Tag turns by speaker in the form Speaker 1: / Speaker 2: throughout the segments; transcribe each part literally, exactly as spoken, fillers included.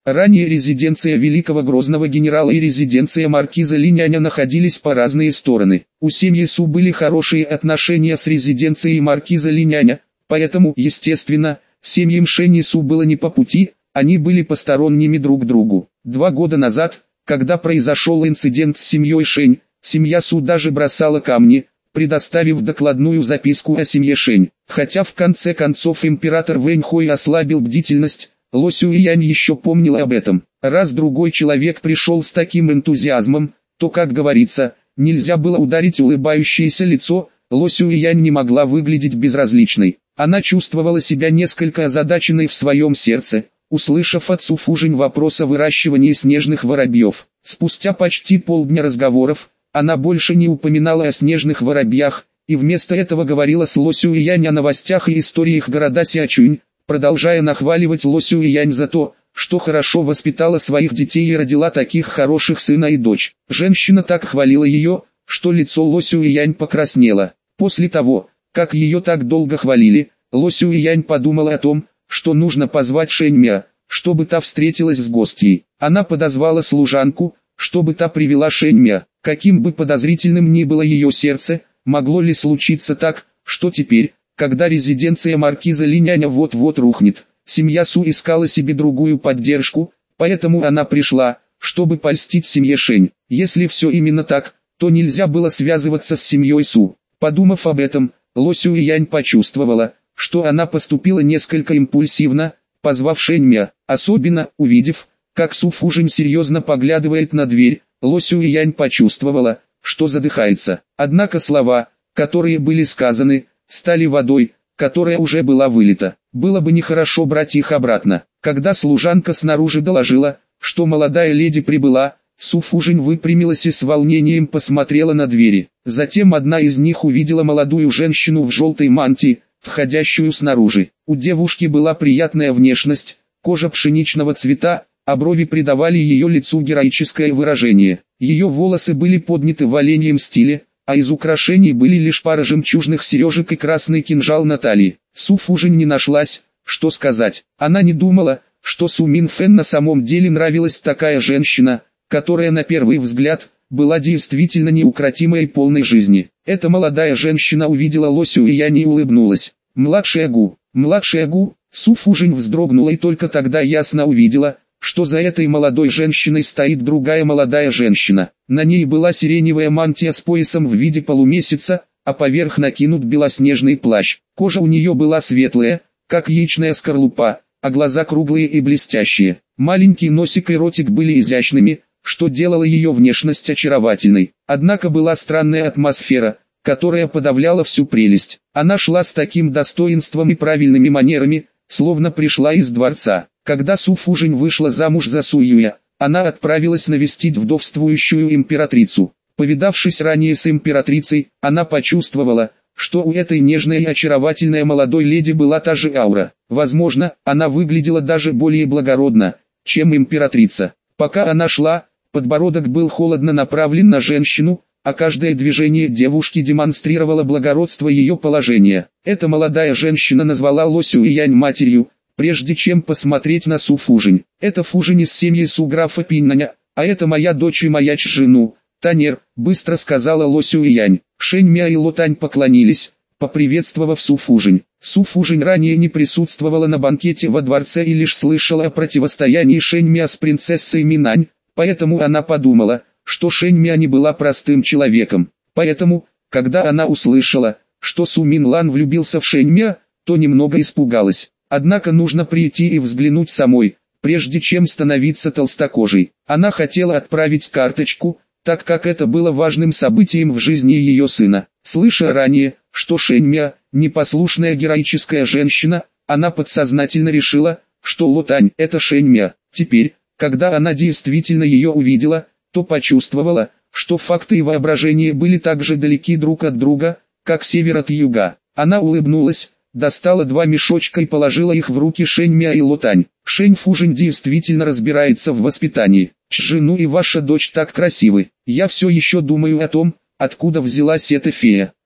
Speaker 1: Ранее резиденция великого грозного генерала и резиденция маркиза Линяня находились по разные стороны. У семьи Су были хорошие отношения с резиденцией маркиза Линяня, поэтому, естественно, семьям Шэнь и Су было не по пути, они были посторонними друг другу. Два года назад, когда произошел инцидент с семьей Шэнь, семья Су даже бросала камни, предоставив докладную записку о семье Шэнь. Хотя в конце концов император Вэньхой ослабил бдительность, Ло Сюэянь еще помнил об этом. Раз другой человек пришел с таким энтузиазмом, то, как говорится, нельзя было ударить улыбающееся лицо, Ло Сюэянь не могла выглядеть безразличной. Она чувствовала себя несколько озадаченной в своем сердце, услышав от Су Фужинь вопрос о выращивании снежных воробьев. Спустя почти полдня разговоров, она больше не упоминала о снежных воробьях, и вместо этого говорила с Ло Сюэянь о новостях и историях города Сиачунь, продолжая нахваливать Ло Сюэянь за то, что хорошо воспитала своих детей и родила таких хороших сына и дочь. Женщина так хвалила ее, что лицо Ло Сюэянь покраснело. После того, как ее так долго хвалили, Ло Сюэянь подумала о том, что нужно позвать Шэнь Мя, чтобы та встретилась с гостьей. Она подозвала служанку, чтобы та привела Шэнь Мя. Каким бы подозрительным ни было ее сердце, могло ли случиться так, что теперь, когда резиденция маркиза Линяня вот-вот рухнет, семья Су искала себе другую поддержку, поэтому она пришла, чтобы польстить семье Шэнь. Если все именно так, то нельзя было связываться с семьей Су. Подумав об этом, Ло Сюэянь почувствовала, что она поступила несколько импульсивно, позвав Шэнь Мя, особенно, увидев, как Су Фужинь серьезно поглядывает на дверь, Ло Сюэянь почувствовала, что задыхается. Однако слова, которые были сказаны, стали водой, которая уже была вылита. Было бы нехорошо брать их обратно. Когда служанка снаружи доложила, что молодая леди прибыла, Су Фужинь выпрямилась и с волнением посмотрела на двери. Затем одна из них увидела молодую женщину в желтой мантии, входящую снаружи. У девушки была приятная внешность, кожа пшеничного цвета, а брови придавали ее лицу героическое выражение. Ее волосы были подняты в оленьем стиле, а из украшений были лишь пара жемчужных сережек и красный кинжал на талии. Су Фужинь не нашлась, что сказать. Она не думала, что Су Мин Фэн на самом деле нравилась такая женщина, которая на первый взгляд была действительно неукротимой и полной жизни. Эта молодая женщина увидела Ло Сюэянь и улыбнулась. «Младшая Гу, младшая Гу». Су Фужинь вздрогнула и только тогда ясно увидела, что за этой молодой женщиной стоит другая молодая женщина. На ней была сиреневая мантия с поясом в виде полумесяца, а поверх накинут белоснежный плащ. Кожа у нее была светлая, как яичная скорлупа, а глаза круглые и блестящие. Маленький носик и ротик были изящными, что делало ее внешность очаровательной. Однако была странная атмосфера, которая подавляла всю прелесть. Она шла с таким достоинством и правильными манерами, словно пришла из дворца. Когда Су Фужинь вышла замуж за Су Юя, она отправилась навестить вдовствующую императрицу. Повидавшись ранее с императрицей, она почувствовала, что у этой нежной и очаровательной молодой леди была та же аура. Возможно, она выглядела даже более благородно, чем императрица. Пока она шла, подбородок был холодно направлен на женщину, а каждое движение девушки демонстрировало благородство ее положения. Эта молодая женщина назвала Ло Сюэянь матерью, прежде чем посмотреть на Су Фужинь. «Это Фужинь из семьи Су графа Пиннаня, а это моя дочь и моя жену, Танер», быстро сказала Ло Сюэянь. Шэнь Мя и Ло Тань поклонились, поприветствовав Су Фужинь. Су Фужинь ранее не присутствовала на банкете во дворце и лишь слышала о противостоянии Шэнь Мя с принцессой Минань, поэтому она подумала, что Шэнь Мя не была простым человеком. Поэтому, когда она услышала, что Су Мин Лан влюбился в Шэнь Мя, то немного испугалась. Однако нужно прийти и взглянуть самой, прежде чем становиться толстокожей. Она хотела отправить карточку, так как это было важным событием в жизни ее сына. Слыша ранее, что Шэнь Мя – непослушная героическая женщина, она подсознательно решила, что Ло Тань – это Шэнь Мя. Теперь, когда она действительно ее увидела, то почувствовала, что факты и воображение были так же далеки друг от друга, как север от юга. Она улыбнулась, достала два мешочка и положила их в руки Шэнь Мя и Ло Тань. Шэнь Фужинь действительно разбирается в воспитании. «Жену и ваша дочь так красивы. Я все еще думаю о том, откуда взялась эта фея.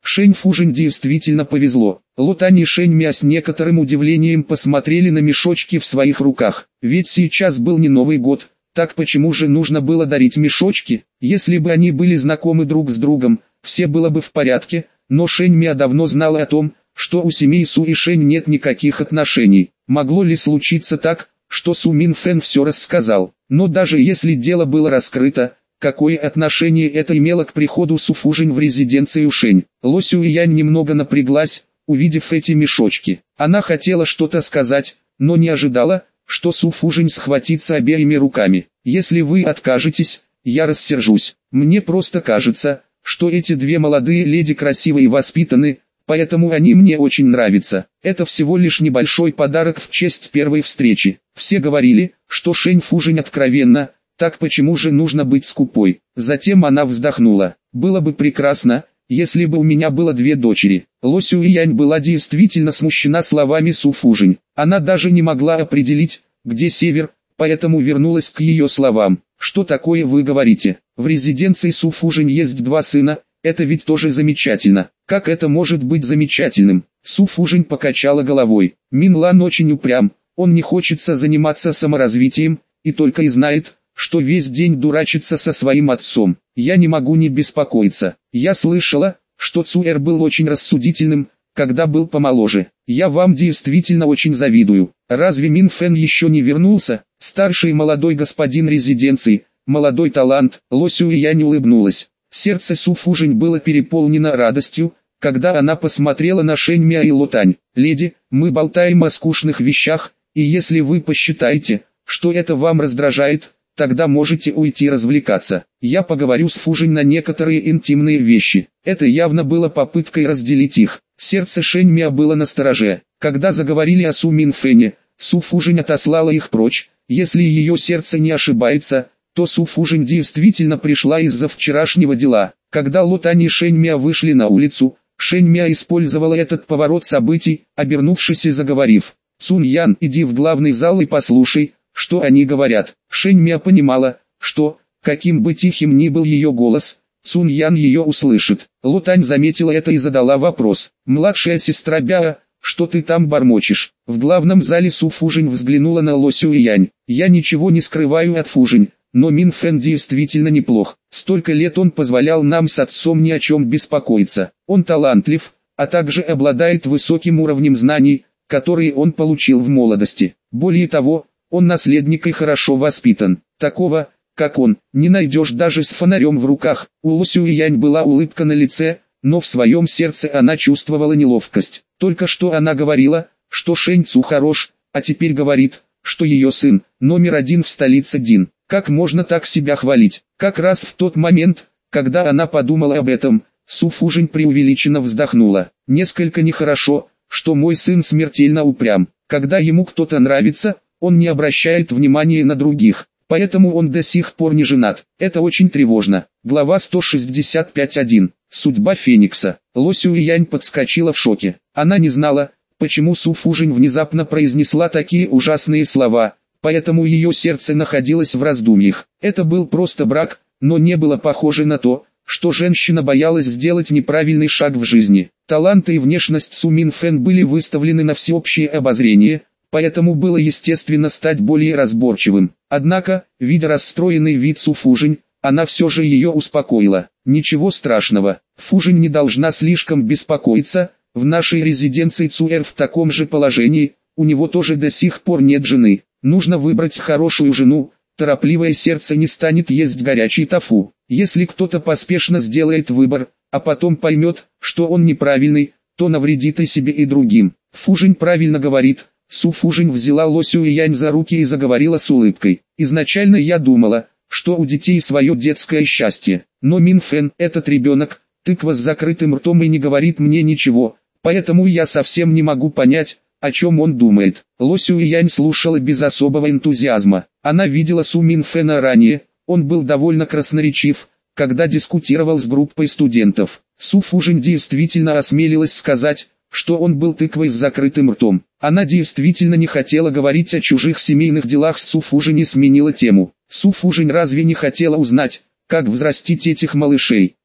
Speaker 1: Шэнь Фужинь действительно повезло. Ло Тань и Шэнь Мя с некоторым удивлением посмотрели на мешочки в своих руках. Ведь сейчас был не Новый год, так почему же нужно было дарить мешочки? Если бы они были знакомы друг с другом, все было бы в порядке, но Шэнь Мя давно знала о том, что у семей Су и Шэнь нет никаких отношений. Могло ли случиться так, что Су Мин Фэн все рассказал? Но даже если дело было раскрыто, какое отношение это имело к приходу Су Фужинь в резиденцию Шэнь? Ло Сюэянь немного напряглась, увидев эти мешочки. Она хотела что-то сказать, но не ожидала, что Су Фужинь схватится обеими руками. «Если вы откажетесь, я рассержусь. Мне просто кажется, что эти две молодые леди красивы и воспитаны, поэтому они мне очень нравятся. Это всего лишь небольшой подарок в честь первой встречи». Все говорили, что Шэнь Фужинь откровенна, так почему же нужно быть скупой? Затем она вздохнула. «Было бы прекрасно, если бы у меня было две дочери». Ло Сюэянь была действительно смущена словами Су Фужинь. Она даже не могла определить, где север, поэтому вернулась к ее словам. «Что такое вы говорите? В резиденции Су Фужинь есть два сына, это ведь тоже замечательно». «Как это может быть замечательным?» Су Фужинь покачала головой. «Мин Лан очень упрям, он не хочется заниматься саморазвитием, и только и знает, что весь день дурачится со своим отцом. Я не могу не беспокоиться. Я слышала, что Цуэр был очень рассудительным, когда был помоложе. Я вам действительно очень завидую. Разве Мин Фэн еще не вернулся? Старший молодой господин резиденции, молодой талант». Ло Сюэянь улыбнулась. Сердце Су Фужинь было переполнено радостью, когда она посмотрела на Шэнь Мя и Ло Тань. «Леди, мы болтаем о скучных вещах, и если вы посчитаете, что это вам раздражает, тогда можете уйти развлекаться. Я поговорю с Фужинь на некоторые интимные вещи». Это явно было попыткой разделить их. Сердце Шэнь Мя было настороже. Когда заговорили о Су Мин Фэне, Су Фужинь отослала их прочь. Если ее сердце не ошибается, то Су Фужинь действительно пришла из-за вчерашнего дела. Когда Ло Тань и Шэнь Мя вышли на улицу, Шэнь Мя использовала этот поворот событий, обернувшись и заговорив: «Цунь Ян, иди в главный зал и послушай, что они говорят». Шэнь Мя понимала, что, каким бы тихим ни был ее голос, Цунь Ян ее услышит. Ло Тань заметила это и задала вопрос: «Младшая сестра Бяо, что ты там бормочешь?» В главном зале Су Фужинь взглянула на Ло Сюэянь. «Я ничего не скрываю от Фужинь, но Мин Фэн действительно неплох. Столько лет он позволял нам с отцом ни о чем беспокоиться. Он талантлив, а также обладает высоким уровнем знаний, которые он получил в молодости. Более того, он наследник и хорошо воспитан. Такого, как он, не найдешь даже с фонарем в руках». У Ло Сюэянь была улыбка на лице, но в своем сердце она чувствовала неловкость. Только что она говорила, что Шэнь Цу хорош, а теперь говорит, что ее сын номер один в столице Дин. Как можно так себя хвалить? Как раз в тот момент, когда она подумала об этом, Су Фужинь преувеличенно вздохнула. «Несколько нехорошо, что мой сын смертельно упрям. Когда ему кто-то нравится, он не обращает внимания на других. Поэтому он до сих пор не женат. Это очень тревожно». Глава сто шестьдесят пять точка один. Судьба Феникса. Ло Сюэянь подскочила в шоке. Она не знала, почему Су Фужинь внезапно произнесла такие ужасные слова, поэтому ее сердце находилось в раздумьях. Это был просто брак, но не было похоже на то, что женщина боялась сделать неправильный шаг в жизни. Таланты и внешность Су Мин Фэн были выставлены на всеобщее обозрение, поэтому было естественно стать более разборчивым. Однако, видя расстроенный вид Су Фужинь, она все же ее успокоила. «Ничего страшного, Фужинь не должна слишком беспокоиться, в нашей резиденции Цуэр в таком же положении, у него тоже до сих пор нет жены. Нужно выбрать хорошую жену, торопливое сердце не станет есть горячий тофу. Если кто-то поспешно сделает выбор, а потом поймет, что он неправильный, то навредит и себе и другим». Фужинь правильно говорит. Су Фужинь взяла Ло Сюэянь за руки и заговорила с улыбкой. «Изначально я думала, что у детей свое детское счастье, но Мин Фэн, этот ребенок, тыква с закрытым ртом и не говорит мне ничего, поэтому я совсем не могу понять, о чем он думает». Ло Сюэянь слушала без особого энтузиазма. Она видела Су Мин Фэна ранее, он был довольно красноречив, когда дискутировал с группой студентов. Су Фужинь действительно осмелилась сказать, что он был тыквой с закрытым ртом. Она действительно не хотела говорить о чужих семейных делах с Су Фужинь и сменила тему. Су Фужинь разве не хотела узнать, как взрастить этих малышей?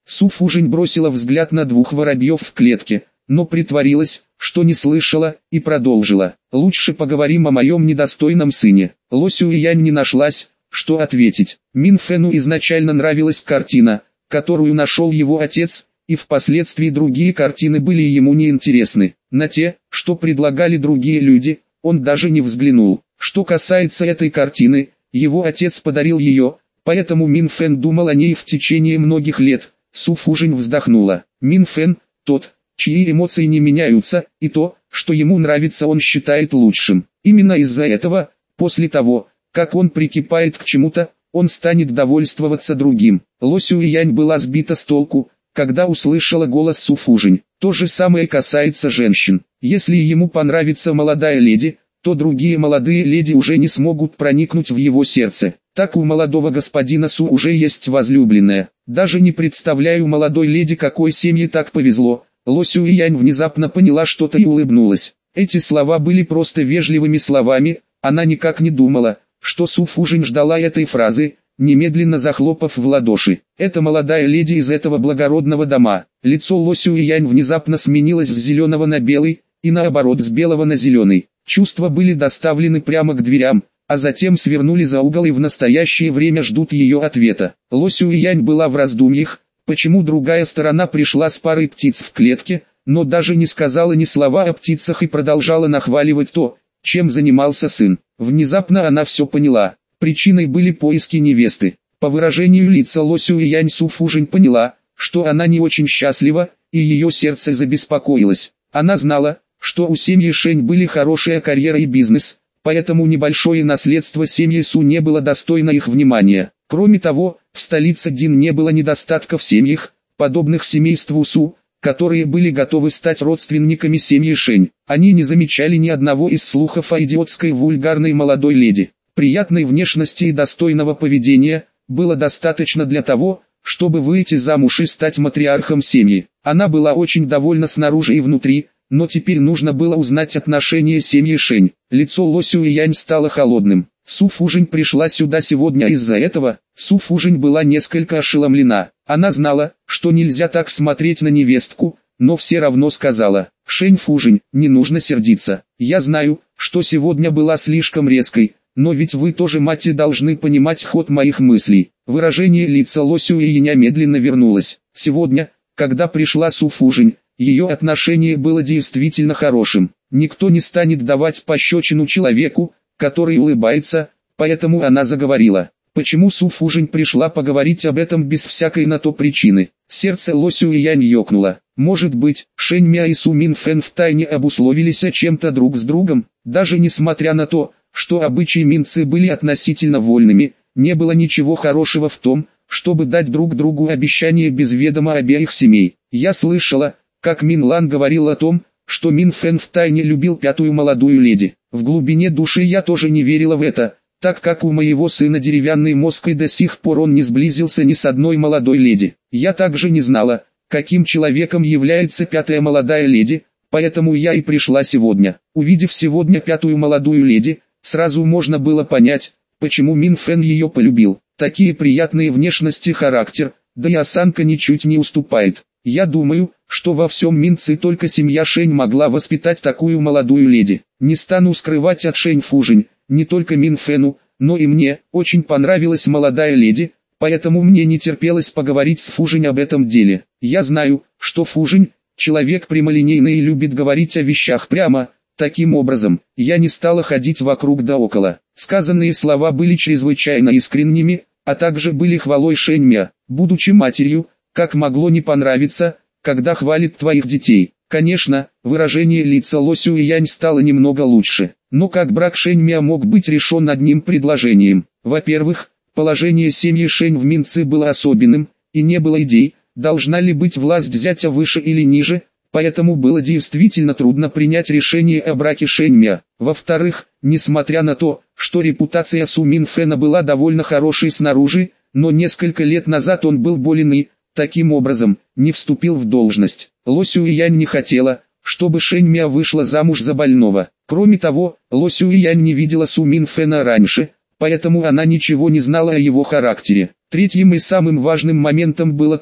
Speaker 1: Су Фужень бросила взгляд на двух воробьев в клетке, но притворилась, что не слышала, и продолжила. «Лучше поговорим о моем недостойном сыне». Ло Сюэянь не нашлась, что ответить. Мин Фэну изначально нравилась картина, которую нашел его отец, и впоследствии другие картины были ему неинтересны. На те, что предлагали другие люди, он даже не взглянул. Что касается этой картины, его отец подарил ее, поэтому Мин Фэн думал о ней в течение многих лет. Су Фужень вздохнула. Мин Фэн, тот, чьи эмоции не меняются, и то, что ему нравится, он считает лучшим. Именно из-за этого, после того, как он прикипает к чему-то, он станет довольствоваться другим. Ло Сюэянь была сбита с толку, когда услышала голос Су Фужень. То же самое касается женщин. Если ему понравится молодая леди, то другие молодые леди уже не смогут проникнуть в его сердце. Так у молодого господина Су уже есть возлюбленная. Даже не представляю молодой леди, какой семье так повезло. Ло Сюэянь внезапно поняла что-то и улыбнулась. Эти слова были просто вежливыми словами, она никак не думала, что Су Фужень ждала этой фразы, немедленно захлопав в ладоши. «Это молодая леди из этого благородного дома». Лицо Ло Сюэянь внезапно сменилось с зеленого на белый, и наоборот с белого на зеленый. Чувства были доставлены прямо к дверям, а затем свернули за угол и в настоящее время ждут ее ответа. Ло Сюэянь была в раздумьях, почему другая сторона пришла с парой птиц в клетке, но даже не сказала ни слова о птицах и продолжала нахваливать то, чем занимался сын. Внезапно она все поняла. Причиной были поиски невесты. По выражению лица Ло Сюэянь Су Фужень поняла, что она не очень счастлива, и ее сердце забеспокоилось. Она знала, что у семьи Шэнь были хорошая карьера и бизнес, поэтому небольшое наследство семьи Су не было достойно их внимания. Кроме того, в столице Дин не было недостатка в семьях, подобных семейству Су, которые были готовы стать родственниками семьи Шэнь. Они не замечали ни одного из слухов о идиотской вульгарной молодой леди. Приятной внешности и достойного поведения было достаточно для того, чтобы выйти замуж и стать матриархом семьи. Она была очень довольна снаружи и внутри, но теперь нужно было узнать отношение семьи Шэнь. Лицо Ло Сюэянь стало холодным. Су Фужень пришла сюда сегодня из-за этого. Су Фужень была несколько ошеломлена. Она знала, что нельзя так смотреть на невестку, но все равно сказала: «Шэнь Фужень, не нужно сердиться. Я знаю, что сегодня была слишком резкой, но ведь вы тоже, мать, и должны понимать ход моих мыслей». Выражение лица Ло Сюэяня медленно вернулось. Сегодня, когда пришла Су Фужень, ее отношение было действительно хорошим. Никто не станет давать пощечину человеку, который улыбается, поэтому она заговорила. Почему Су Фужень пришла поговорить об этом без всякой на то причины? Сердце Ло Сюэянь ёкнуло. Может быть, Шэнь Мя и Су Мин Фэн втайне обусловились о чем-то друг с другом? Даже несмотря на то, что обычаи минцы были относительно вольными, не было ничего хорошего в том, чтобы дать друг другу обещание без ведома обеих семей. Я слышала, как Мин Лан говорил о том, что Мин Фэн втайне любил пятую молодую леди. В глубине души я тоже не верила в это, так как у моего сына деревянный мозг и до сих пор он не сблизился ни с одной молодой леди. Я также не знала, каким человеком является пятая молодая леди, поэтому я и пришла сегодня. Увидев сегодня пятую молодую леди, сразу можно было понять, почему Мин Фэн ее полюбил. Такие приятные внешности, характер, да и осанка ничуть не уступает. Я думаю, что во всем Минцы только семья Шэнь могла воспитать такую молодую леди. Не стану скрывать от Шэнь Фужень, не только Мин Фэну, но и мне очень понравилась молодая леди, поэтому мне не терпелось поговорить с Фужень об этом деле. Я знаю, что Фужень – человек прямолинейный и любит говорить о вещах прямо. Таким образом, я не стала ходить вокруг да около. Сказанные слова были чрезвычайно искренними, а также были хвалой Шэнь Мя. Будучи матерью, как могло не понравиться, когда хвалит твоих детей? Конечно, выражение лица Ло Сюэянь стало немного лучше. Но как брак Шэнь Мя мог быть решен одним предложением? Во-первых, положение семьи Шэнь в Минцы было особенным, и не было идей, должна ли быть власть зятя выше или ниже, поэтому было действительно трудно принять решение о браке Шэнь Мя. Во-вторых, несмотря на то, что репутация Су Мин Фэна была довольно хорошей снаружи, но несколько лет назад он был болен и, таким образом, не вступил в должность. Ло Сюэянь не хотела, чтобы Шэнь Мя вышла замуж за больного. Кроме того, Ло Сюэянь не видела Су Мин Фэна раньше, поэтому она ничего не знала о его характере. Третьим и самым важным моментом было то,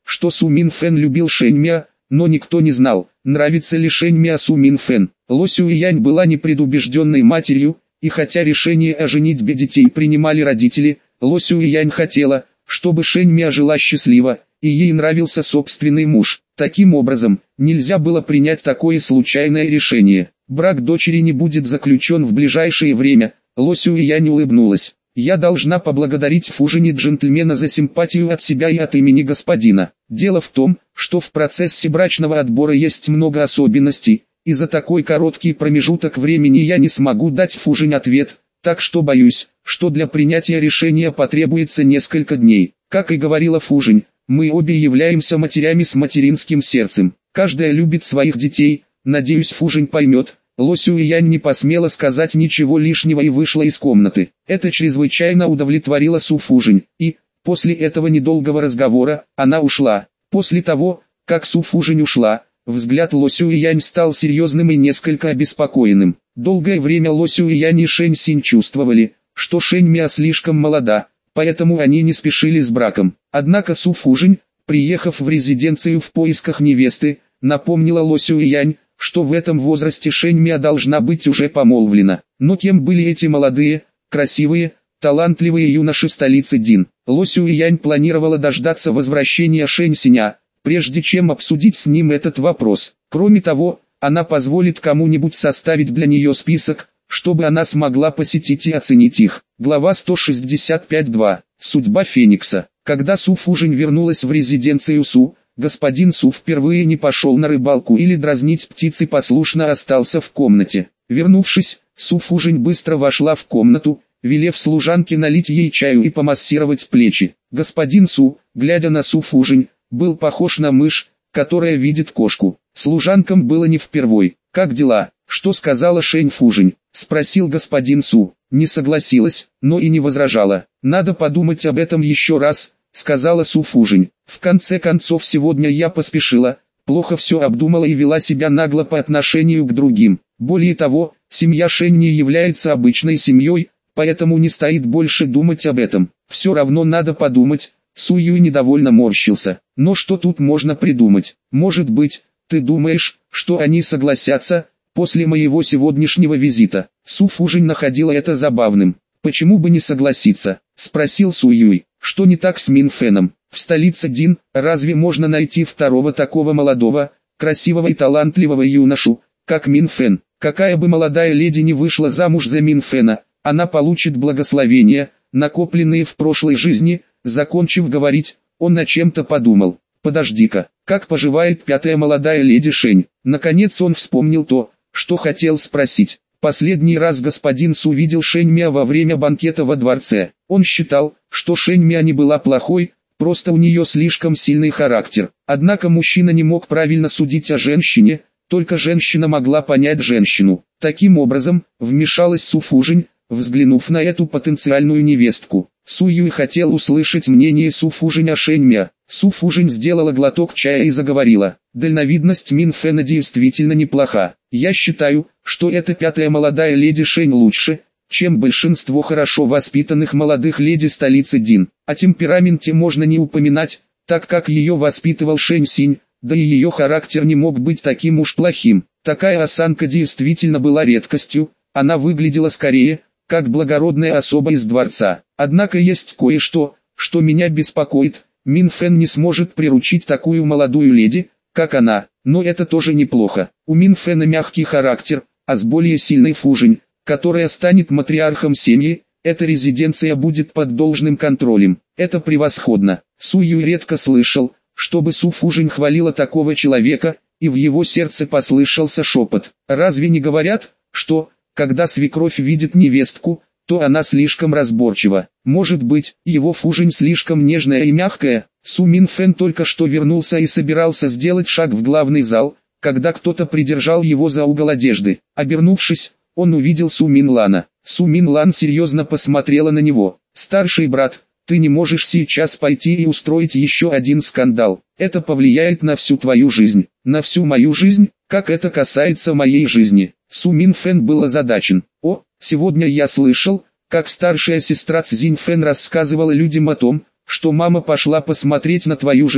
Speaker 1: что Су Минфэн любил Шэньмя, но никто не знал, нравится ли Шэньмя Су Минфэн. Ло Сюэянь была непредубежденной матерью, и хотя решение о женитьбе детей принимали родители, Ло Сюэянь хотела, чтобы Шэньмя жила счастливо, и ей нравился собственный муж. Таким образом, нельзя было принять такое случайное решение. Брак дочери не будет заключен в ближайшее время. Ло Сюэянь улыбнулась. Я должна поблагодарить Фужини джентльмена за симпатию от себя и от имени господина. Дело в том, что в процессе брачного отбора есть много особенностей, и за такой короткий промежуток времени я не смогу дать Фужинь ответ, так что боюсь, что для принятия решения потребуется несколько дней. Как и говорила Фужинь, мы обе являемся матерями с материнским сердцем. Каждая любит своих детей, надеюсь Фужинь поймет. Ло Сюэянь не посмела сказать ничего лишнего и вышла из комнаты. Это чрезвычайно удовлетворило Су Фужинь, и, после этого недолгого разговора, она ушла. После того, как Су Фужинь ушла, взгляд Ло Сюэянь стал серьезным и несколько обеспокоенным. Долгое время Ло Сюэянь и Шэнь Синь чувствовали, что Шэньмя слишком молода, поэтому они не спешили с браком. Однако Су Фужинь, приехав в резиденцию в поисках невесты, напомнила Ло Сюэянь, что в этом возрасте Шэньмя должна быть уже помолвлена. Но кем были эти молодые, красивые, талантливые юноши столицы Дин? Ло Сюэянь планировала дождаться возвращения Шэнь Синя, прежде чем обсудить с ним этот вопрос. Кроме того, она позволит кому-нибудь составить для нее список, чтобы она смогла посетить и оценить их. Глава сто шестьдесят пять два. Судьба Феникса. Когда Су Фужинь вернулась в резиденцию Су, господин Су впервые не пошел на рыбалку или дразнить птиц и послушно остался в комнате. Вернувшись, Су Фужинь быстро вошла в комнату, велев служанке налить ей чаю и помассировать плечи. Господин Су, глядя на Су Фужинь, был похож на мышь, которая видит кошку. Служанкам было не впервой. «Как дела? Что сказала Шэнь Фужинь?» — спросил господин Су. Не согласилась, но и не возражала. «Надо подумать об этом еще раз», — сказала Су Фужинь. «В конце концов сегодня я поспешила, плохо все обдумала и вела себя нагло по отношению к другим. Более того, семья Шэнь не является обычной семьей, поэтому не стоит больше думать об этом. Все равно надо подумать». Су Юй недовольно морщился. «Но что тут можно придумать? Может быть, ты думаешь, что они согласятся, после моего сегодняшнего визита?» Су Фужинь находила это забавным. «Почему бы не согласиться?» — спросил Су Юй. «Что не так с Минфэном? В столице Дин, разве можно найти второго такого молодого, красивого и талантливого юношу, как Минфэн? Какая бы молодая леди не вышла замуж за Минфэна, она получит благословения, накопленные в прошлой жизни». Закончив говорить, он на чем-то подумал. «Подожди-ка, как поживает пятая молодая леди Шэнь?» Наконец он вспомнил то, что хотел спросить. Последний раз господин Су видел Шэньмя во время банкета во дворце. Он считал, что Шэньмя не была плохой, просто у нее слишком сильный характер. Однако мужчина не мог правильно судить о женщине, только женщина могла понять женщину. Таким образом, вмешалась Су Фужинь, взглянув на эту потенциальную невестку. Су Юй хотел услышать мнение Су Фужинь о Шэньмя. Су Фужинь сделала глоток чая и заговорила. «Дальновидность Минфэна действительно неплоха. Я считаю, что эта пятая молодая леди Шэнь лучше, чем большинство хорошо воспитанных молодых леди столицы Дин. О темпераменте можно не упоминать, так как ее воспитывал Шэнь Синь, да и ее характер не мог быть таким уж плохим. Такая осанка действительно была редкостью, она выглядела скорее, как благородная особа из дворца. Однако есть кое-что, что меня беспокоит. Минфэн не сможет приручить такую молодую леди, как она, но это тоже неплохо. У Минфэна мягкий характер, а с более сильной Фужинь, которая станет матриархом семьи, эта резиденция будет под должным контролем. Это превосходно. Су Юй редко слышал, чтобы Су Фужинь хвалила такого человека, и в его сердце послышался шепот. Разве не говорят, что, когда свекровь видит невестку, то она слишком разборчива? Может быть, его Фужинь слишком нежная и мягкая? Су Минфэн только что вернулся и собирался сделать шаг в главный зал, когда кто-то придержал его за угол одежды. Обернувшись, он увидел Су Минлана. Су Минлан серьезно посмотрела на него. «Старший брат, ты не можешь сейчас пойти и устроить еще один скандал. Это повлияет на всю твою жизнь». «На всю мою жизнь? Как это касается моей жизни?» Су Минфэн был озадачен. «О, сегодня я слышал, как старшая сестра Цзиньфэн рассказывала людям о том, что мама пошла посмотреть на твою жену,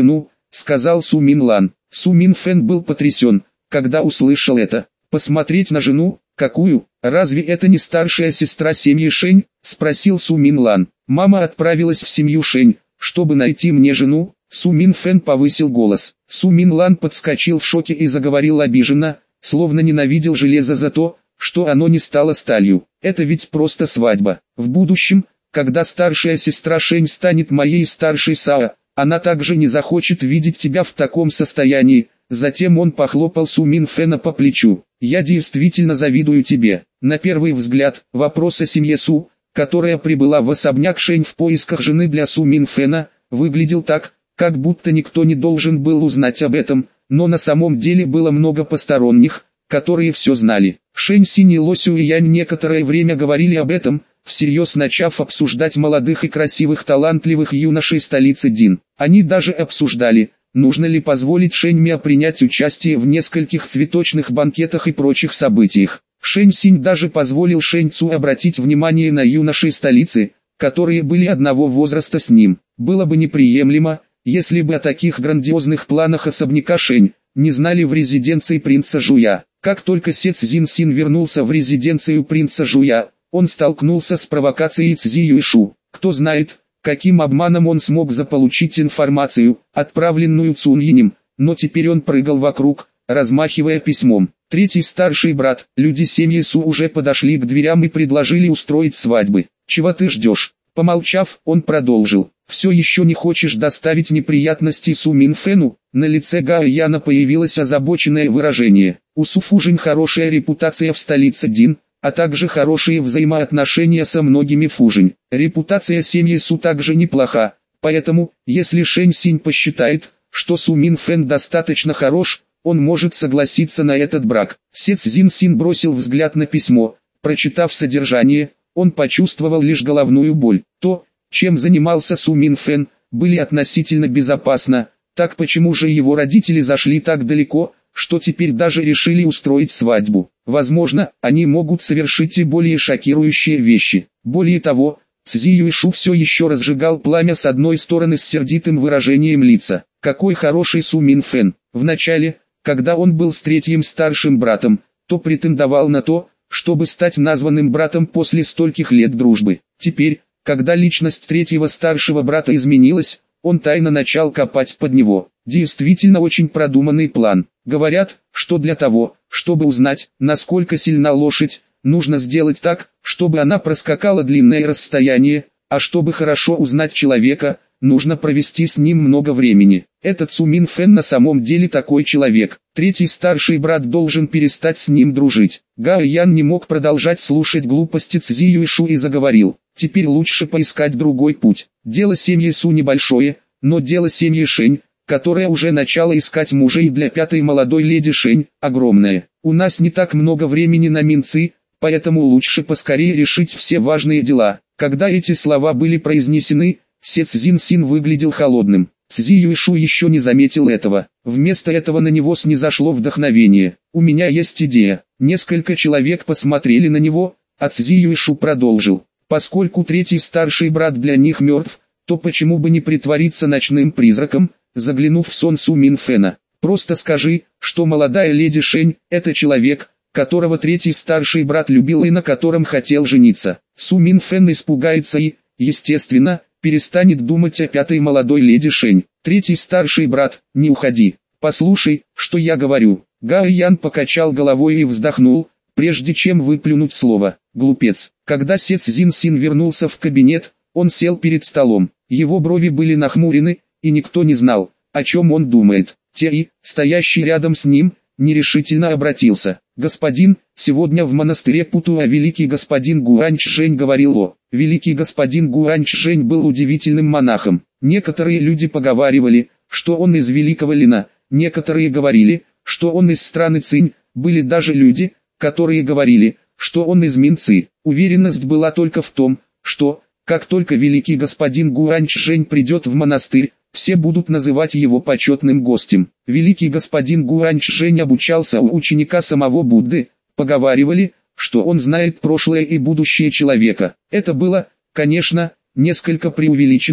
Speaker 1: сказал Су Мин Лан. Су Мин Фэн был потрясен, когда услышал это. Посмотреть на жену? Какую? Разве это не старшая сестра семьи Шэнь? Спросил Су Мин Лан. Мама отправилась в семью Шэнь, чтобы найти мне жену. Су Мин Фэн повысил голос. Су Мин Лан подскочил в шоке и заговорил обиженно, словно ненавидел железо за то, что оно не стало сталью. Это ведь просто свадьба. В будущем, когда старшая сестра Шэнь станет моей старшей Сао, она также не захочет видеть тебя в таком состоянии. Затем он похлопал Су Мин Фэна по плечу. Я действительно завидую тебе. На первый взгляд, вопрос о семье Су, которая прибыла в особняк Шэнь в поисках жены для Су Мин Фэна, выглядел так, как будто никто не должен был узнать об этом, но на самом деле было много посторонних, которые все знали. Шэнь Синь и Ло Сюэянь некоторое время говорили об этом, всерьез начав обсуждать молодых и красивых талантливых юношей столицы Дин. Они даже обсуждали, нужно ли позволить Шэнь Миа принять участие в нескольких цветочных банкетах и прочих событиях. Шэнь Синь даже позволил Шэнь Цу обратить внимание на юношей столицы, которые были одного возраста с ним. Было бы неприемлемо, если бы о таких грандиозных планах особняка Шэнь не знали в резиденции принца Жуя. Как только Се Цзин Син вернулся в резиденцию принца Жуя, он столкнулся с провокацией Цзи Юйшу. Кто знает, каким обманом он смог заполучить информацию, отправленную Цуньинем, но теперь он прыгал вокруг, размахивая письмом. Третий старший брат, люди семьи Су уже подошли к дверям и предложили устроить свадьбы. «Чего ты ждешь?» Помолчав, он продолжил. «Все еще не хочешь доставить неприятности Су Мин Фэну?» На лице Гао Яна появилось озабоченное выражение. У Су Фужинь хорошая репутация в столице Дин, а также хорошие взаимоотношения со многими Фужинь. Репутация семьи Су также неплоха, поэтому, если Шэнь Синь посчитает, что Су Мин Фэн достаточно хорош, он может согласиться на этот брак. Се Цзин Син бросил взгляд на письмо. Прочитав содержание, он почувствовал лишь головную боль. То, чем занимался Су Мин Фэн, были относительно безопасно. Так почему же его родители зашли так далеко, что теперь даже решили устроить свадьбу? Возможно, они могут совершить и более шокирующие вещи. Более того, Цзи Юйшу все еще разжигал пламя с одной стороны с сердитым выражением лица. Какой хороший Су Мин Фэн. Вначале, когда он был с третьим старшим братом, то претендовал на то, чтобы стать названным братом после стольких лет дружбы. Теперь, когда личность третьего старшего брата изменилась, он тайно начал копать под него. Действительно очень продуманный план. Говорят, что для того, чтобы узнать, насколько сильна лошадь, нужно сделать так, чтобы она проскакала длинное расстояние, а чтобы хорошо узнать человека, нужно провести с ним много времени. Этот Су Мин Фэн на самом деле такой человек. Третий старший брат должен перестать с ним дружить. Гао Ян не мог продолжать слушать глупости Цзи Юйшу и заговорил. Теперь лучше поискать другой путь. Дело семьи Су небольшое, но дело семьи Шэнь, которая уже начала искать мужей для пятой молодой леди Шэнь, огромное. У нас не так много времени на минцы, поэтому лучше поскорее решить все важные дела. Когда эти слова были произнесены, Се Цзин Син выглядел холодным. Цзи Юйшу еще не заметил этого. Вместо этого на него снизошло вдохновение. «У меня есть идея». Несколько человек посмотрели на него, а Цзи Юйшу продолжил. Поскольку третий старший брат для них мертв, то почему бы не притвориться ночным призраком, заглянув в сон Су Мин Фэна. Просто скажи, что молодая леди Шэнь – это человек, которого третий старший брат любил и на котором хотел жениться. Су Мин Фэн испугается и, естественно, перестанет думать о пятой молодой леди Шэнь. Третий старший брат, не уходи. Послушай, что я говорю. Гао Ян покачал головой и вздохнул, прежде чем выплюнуть слово. Глупец. Когда Се Цзин Син вернулся в кабинет, он сел перед столом. Его брови были нахмурены, и никто не знал, о чем он думает. Тей, стоящий рядом с ним, нерешительно обратился. «Господин, сегодня в монастыре Путуа великий господин Гуанчжэнь говорил о...» Великий господин Гуанчжэнь был удивительным монахом. Некоторые люди поговаривали, что он из Великого Лина, некоторые говорили, что он из страны Цинь, были даже люди, которые говорили, что он из Минцы. Уверенность была только в том, что, как только великий господин Гуанчжэнь придет в монастырь, все будут называть его почетным гостем. Великий господин Гуанчжэнь обучался у ученика самого Будды, поговаривали, что он знает прошлое и будущее человека. Это было, конечно, несколько преувеличено,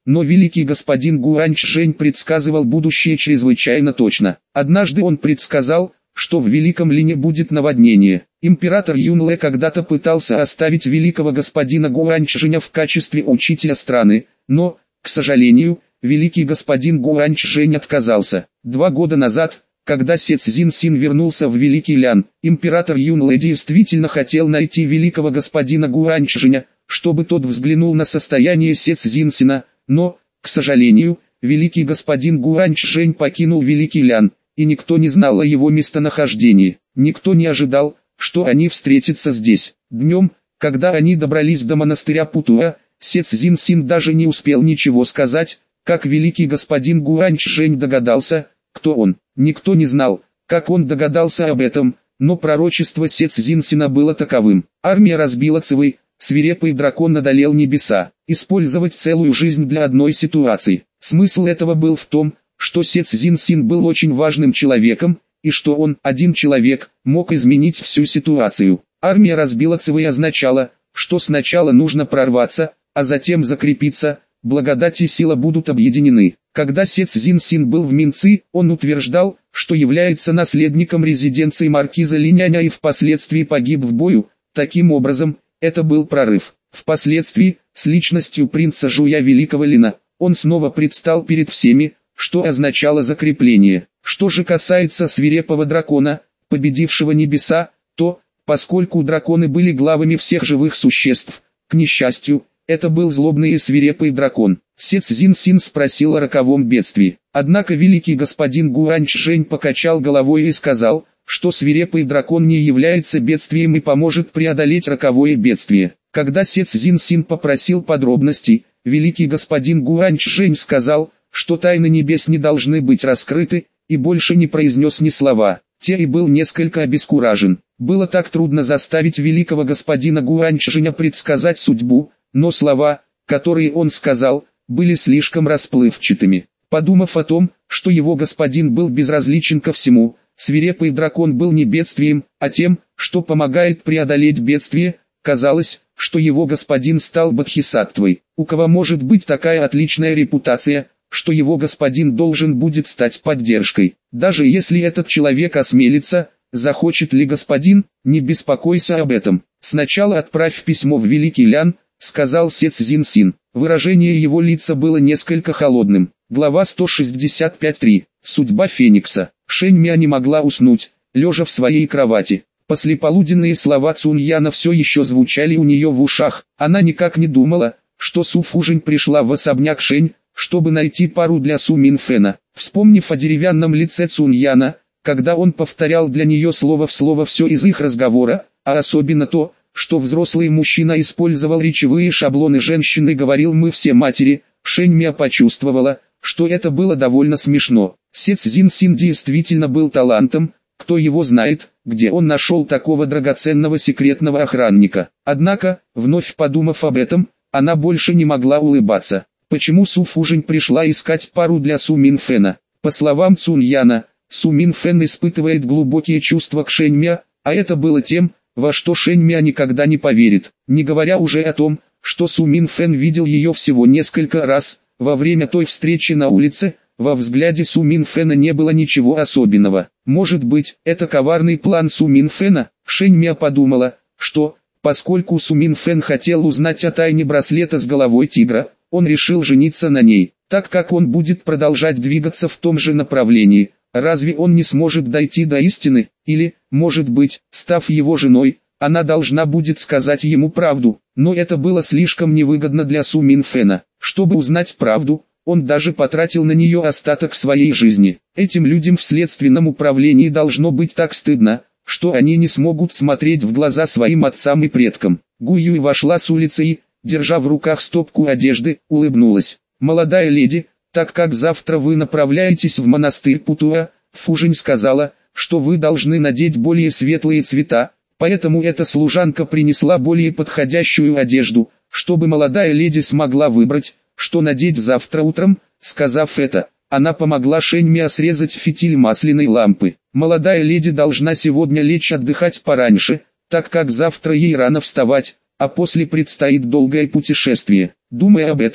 Speaker 1: но великий господин Гуанчжэнь предсказывал будущее чрезвычайно точно. Однажды он предсказал, что в Великом Лине будет наводнение. Император Юнле когда-то пытался оставить великого господина Гуанчжэня в качестве учителя страны, но, к сожалению, великий господин Гуанчжэнь отказался. Два года назад, когда Се Цзиньсин вернулся в Великий Лян, император Юнле действительно хотел найти великого господина Гуанчжэня, чтобы тот взглянул на состояние Се Цзиньсина, но, к сожалению, великий господин Гуанчжэнь покинул Великий Лян, и никто не знал о его местонахождении. Никто не ожидал, что они встретятся здесь. Днем, когда они добрались до монастыря Путуа, Се Цзиньсин даже не успел ничего сказать, как великий господин Гуанчжэнь догадался, кто он. Никто не знал, как он догадался об этом, но пророчество Се Цзиньсина было таковым. Армия разбила Цивэй, свирепый дракон одолел небеса. Использовать целую жизнь для одной ситуации. Смысл этого был в том, что Се Цзиньсин был очень важным человеком, и что он, один человек, мог изменить всю ситуацию. Армия разбила Цивэй означало, что сначала нужно прорваться, а затем закрепиться, благодать и сила будут объединены. Когда Се Цзиньсин был в Минци, он утверждал, что является наследником резиденции маркиза Линяня и впоследствии погиб в бою. Таким образом, это был прорыв. Впоследствии, с личностью принца Жуя Великого Лина, он снова предстал перед всеми, что означало закрепление. Что же касается свирепого дракона, победившего небеса, то, поскольку драконы были главами всех живых существ, к несчастью, это был злобный и свирепый дракон. Се Цзиньсин спросил о роковом бедствии. Однако великий господин Гуанчжэнь покачал головой и сказал, что свирепый дракон не является бедствием и поможет преодолеть роковое бедствие. Когда Се Цзиньсин попросил подробностей, великий господин Гуанчжэнь сказал, что тайны небес не должны быть раскрыты, и больше не произнес ни слова. Те и был несколько обескуражен. Было так трудно заставить великого господина Гуанчжэня предсказать судьбу, но слова, которые он сказал, были слишком расплывчатыми. Подумав о том, что его господин был безразличен ко всему, свирепый дракон был не бедствием, а тем, что помогает преодолеть бедствие, казалось, что его господин стал бодхисаттвой. У кого может быть такая отличная репутация, что его господин должен будет стать поддержкой? Даже если этот человек осмелится, захочет ли господин, не беспокойся об этом. Сначала отправь письмо в Великий Лян, сказал Се Цзиньсин. Выражение его лица было несколько холодным. Глава сто шестьдесят пять точка три. Судьба Феникса. Шэньмя не могла уснуть, лежа в своей кровати. Послеполуденные слова Цуньяна все еще звучали у нее в ушах. Она никак не думала, что Су Фужень пришла в особняк Шэнь, чтобы найти пару для Су Минфэна. Вспомнив о деревянном лице Цуньяна, когда он повторял для нее слово в слово все из их разговора, а особенно то, что взрослый мужчина использовал речевые шаблоны женщины и говорил «мы все матери», Шэньмя почувствовала, что это было довольно смешно. Се Цзиньсин действительно был талантом, кто его знает, где он нашел такого драгоценного секретного охранника. Однако, вновь подумав об этом, она больше не могла улыбаться. Почему Су Фужень пришла искать пару для Су Минфэна? По словам Цуньяна, Су Минфэн испытывает глубокие чувства к Шэньмя, а это было тем, во что Шэньмя никогда не поверит. Не говоря уже о том, что Су Минфэн видел ее всего несколько раз, во время той встречи на улице, во взгляде Су Минфэна не было ничего особенного. Может быть, это коварный план Су Минфэна? Шэньмя подумала, что, поскольку Су Минфэн хотел узнать о тайне браслета с головой тигра, он решил жениться на ней. Так как он будет продолжать двигаться в том же направлении, разве он не сможет дойти до истины? Или, может быть, став его женой, она должна будет сказать ему правду? Но это было слишком невыгодно для Су Минфэна. Чтобы узнать правду, он даже потратил на нее остаток своей жизни. Этим людям в следственном управлении должно быть так стыдно, что они не смогут смотреть в глаза своим отцам и предкам. Гу Юй вошла с улицы и, держа в руках стопку одежды, улыбнулась. «Молодая леди, так как завтра вы направляетесь в монастырь Путуа, Фужень сказала, что вы должны надеть более светлые цвета, поэтому эта служанка принесла более подходящую одежду, чтобы молодая леди смогла выбрать, что надеть завтра утром». Сказав это, она помогла Шэньмя срезать фитиль масляной лампы. Молодая леди должна сегодня лечь отдыхать пораньше, так как завтра ей рано вставать, а после предстоит долгое путешествие. Думая об этом,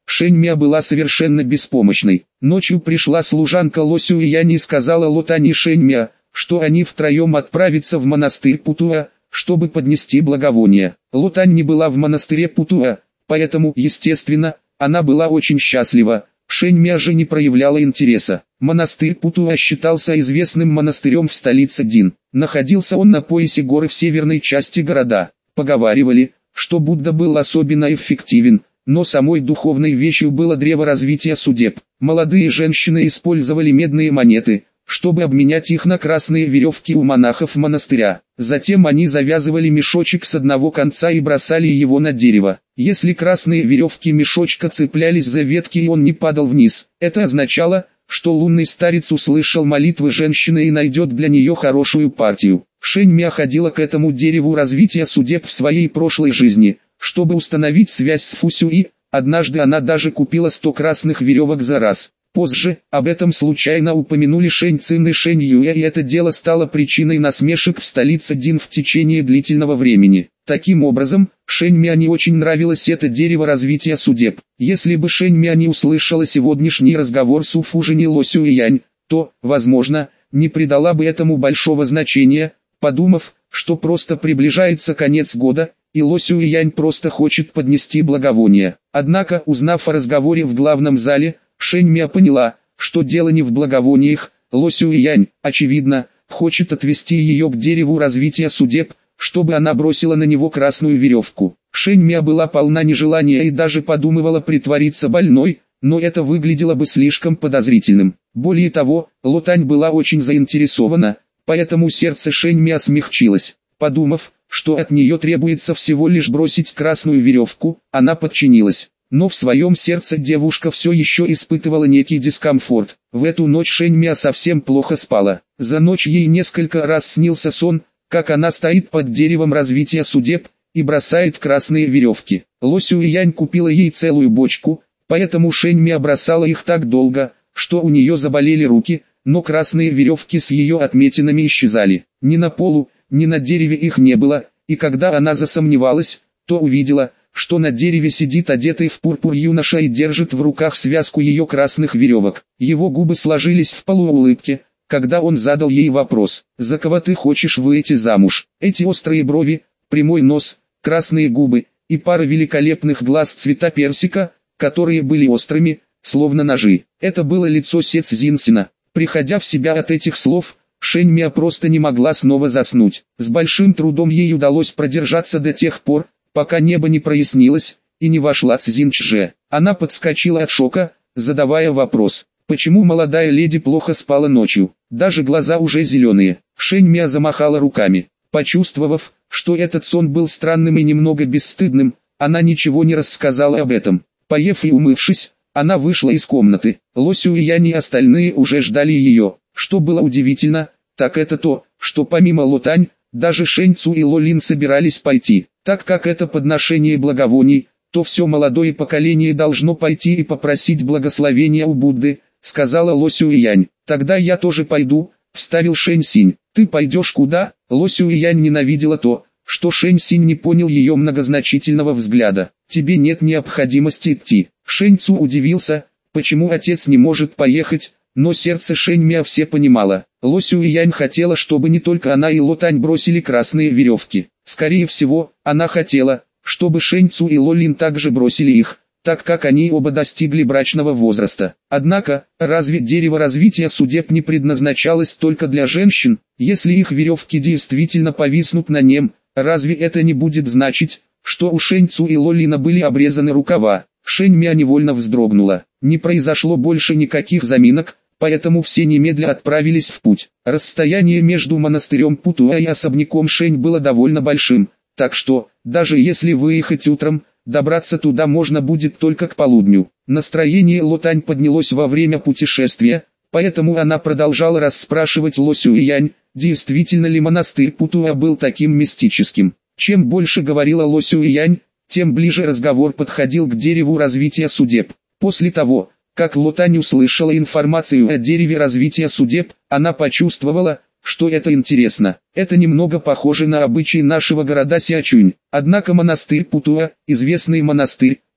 Speaker 1: Шэньмя была совершенно беспомощной. Ночью пришла служанка Ло Сюэянь и сказала Лотань и Шэньмя, что они втроем отправятся в монастырь Путуа, чтобы поднести благовония. Лотань не была в монастыре Путуа, поэтому, естественно, она была очень счастлива. Шэньмя же не проявляла интереса. Монастырь Путуа считался известным монастырем в столице Дин. Находился он на поясе горы в северной части города. Поговаривали, что Будда был особенно эффективен, но самой духовной вещью было древо развития судеб. Молодые женщины использовали медные монеты, чтобы обменять их на красные веревки у монахов монастыря. Затем они завязывали мешочек с одного конца и бросали его на дерево. Если красные веревки мешочка цеплялись за ветки и он не падал вниз, это означало, что лунный старец услышал молитвы женщины и найдет для нее хорошую партию. Шэньмя ходила к этому дереву развития судеб в своей прошлой жизни, чтобы установить связь с Фусюи. Однажды она даже купила сто красных веревок за раз. Позже, об этом случайно упомянули Шэнь Цин и Шэнь Юэ, и это дело стало причиной насмешек в столице Дин в течение длительного времени. Таким образом, Шэньмя не очень нравилось это дерево развития судеб. Если бы Шэньмя не услышала сегодняшний разговор с Уфужини Ло Сюэянь, то, возможно, не придала бы этому большого значения, подумав, что просто приближается конец года, и Ло Сюэянь просто хочет поднести благовония. Однако, узнав о разговоре в главном зале, Шэньмя поняла, что дело не в благовониях. Ло Сюэянь, очевидно, хочет отвести ее к дереву развития судеб, чтобы она бросила на него красную веревку. Шэньмя была полна нежелания и даже подумывала притвориться больной, но это выглядело бы слишком подозрительным. Более того, Лотань была очень заинтересована, поэтому сердце Шэньмя смягчилось. Подумав, что от нее требуется всего лишь бросить красную веревку, она подчинилась. Но в своем сердце девушка все еще испытывала некий дискомфорт. В эту ночь Шэньмя совсем плохо спала. За ночь ей несколько раз снился сон, как она стоит под деревом развития судеб и бросает красные веревки. Ло Сюэянь купила ей целую бочку, поэтому Шэньмя бросала их так долго, что у нее заболели руки, но красные веревки с ее отметинами исчезали. Ни на полу, ни на дереве их не было, и когда она засомневалась, то увидела, что на дереве сидит одетый в пурпур юноша и держит в руках связку ее красных веревок. Его губы сложились в полуулыбке, когда он задал ей вопрос: «За кого ты хочешь выйти замуж?» Эти острые брови, прямой нос, красные губы и пара великолепных глаз цвета персика, которые были острыми, словно ножи. Это было лицо Се Цзиньсина. Приходя в себя от этих слов, Шэньмя просто не могла снова заснуть. С большим трудом ей удалось продержаться до тех пор, пока небо не прояснилось, и не вошла Цзиньчже. Она подскочила от шока, задавая вопрос: почему молодая леди плохо спала ночью? Даже глаза уже зеленые. Шэньмя замахала руками. Почувствовав, что этот сон был странным и немного бесстыдным, она ничего не рассказала об этом. Поев и умывшись, она вышла из комнаты. Ло Сюэянь и остальные уже ждали ее. Что было удивительно, так это то, что помимо Лотань, даже Шэнь Цу и Ло Лин собирались пойти. Так как это подношение благовоний, то все молодое поколение должно пойти и попросить благословения у Будды, сказала Ло Сюэянь. Тогда я тоже пойду, вставил Шэнь Синь. Ты пойдешь куда? Ло Сюэянь ненавидела то, что Шэнь Синь не понял ее многозначительного взгляда. Тебе нет необходимости идти. Шэнь Цу удивился, почему отец не может поехать, но сердце Шэньмя все понимало. Ло Сюэянь хотела, чтобы не только она и Лотань бросили красные веревки. Скорее всего, она хотела, чтобы Шэнь Цу и Ло Лин также бросили их, так как они оба достигли брачного возраста. Однако, разве дерево развития судеб не предназначалось только для женщин? Если их веревки действительно повиснут на нем, разве это не будет значить, что у Шэнь Цу и Ло Лина были обрезаны рукава? Шэньмя невольно вздрогнула. Не произошло больше никаких заминок, поэтому все немедля отправились в путь. Расстояние между монастырем Путуа и особняком Шэнь было довольно большим, так что, даже если выехать утром, добраться туда можно будет только к полудню. Настроение Лотань поднялось во время путешествия, поэтому она продолжала расспрашивать Ло Сюэянь, действительно ли монастырь Путуа был таким мистическим. Чем больше говорила Ло Сюэянь, тем ближе разговор подходил к дереву развития судеб. После того, как Лотань услышала информацию о дереве развития судеб, она почувствовала, что это интересно. Это немного похоже на обычаи нашего города Сиачунь. Однако монастырь Путуа, известный монастырь,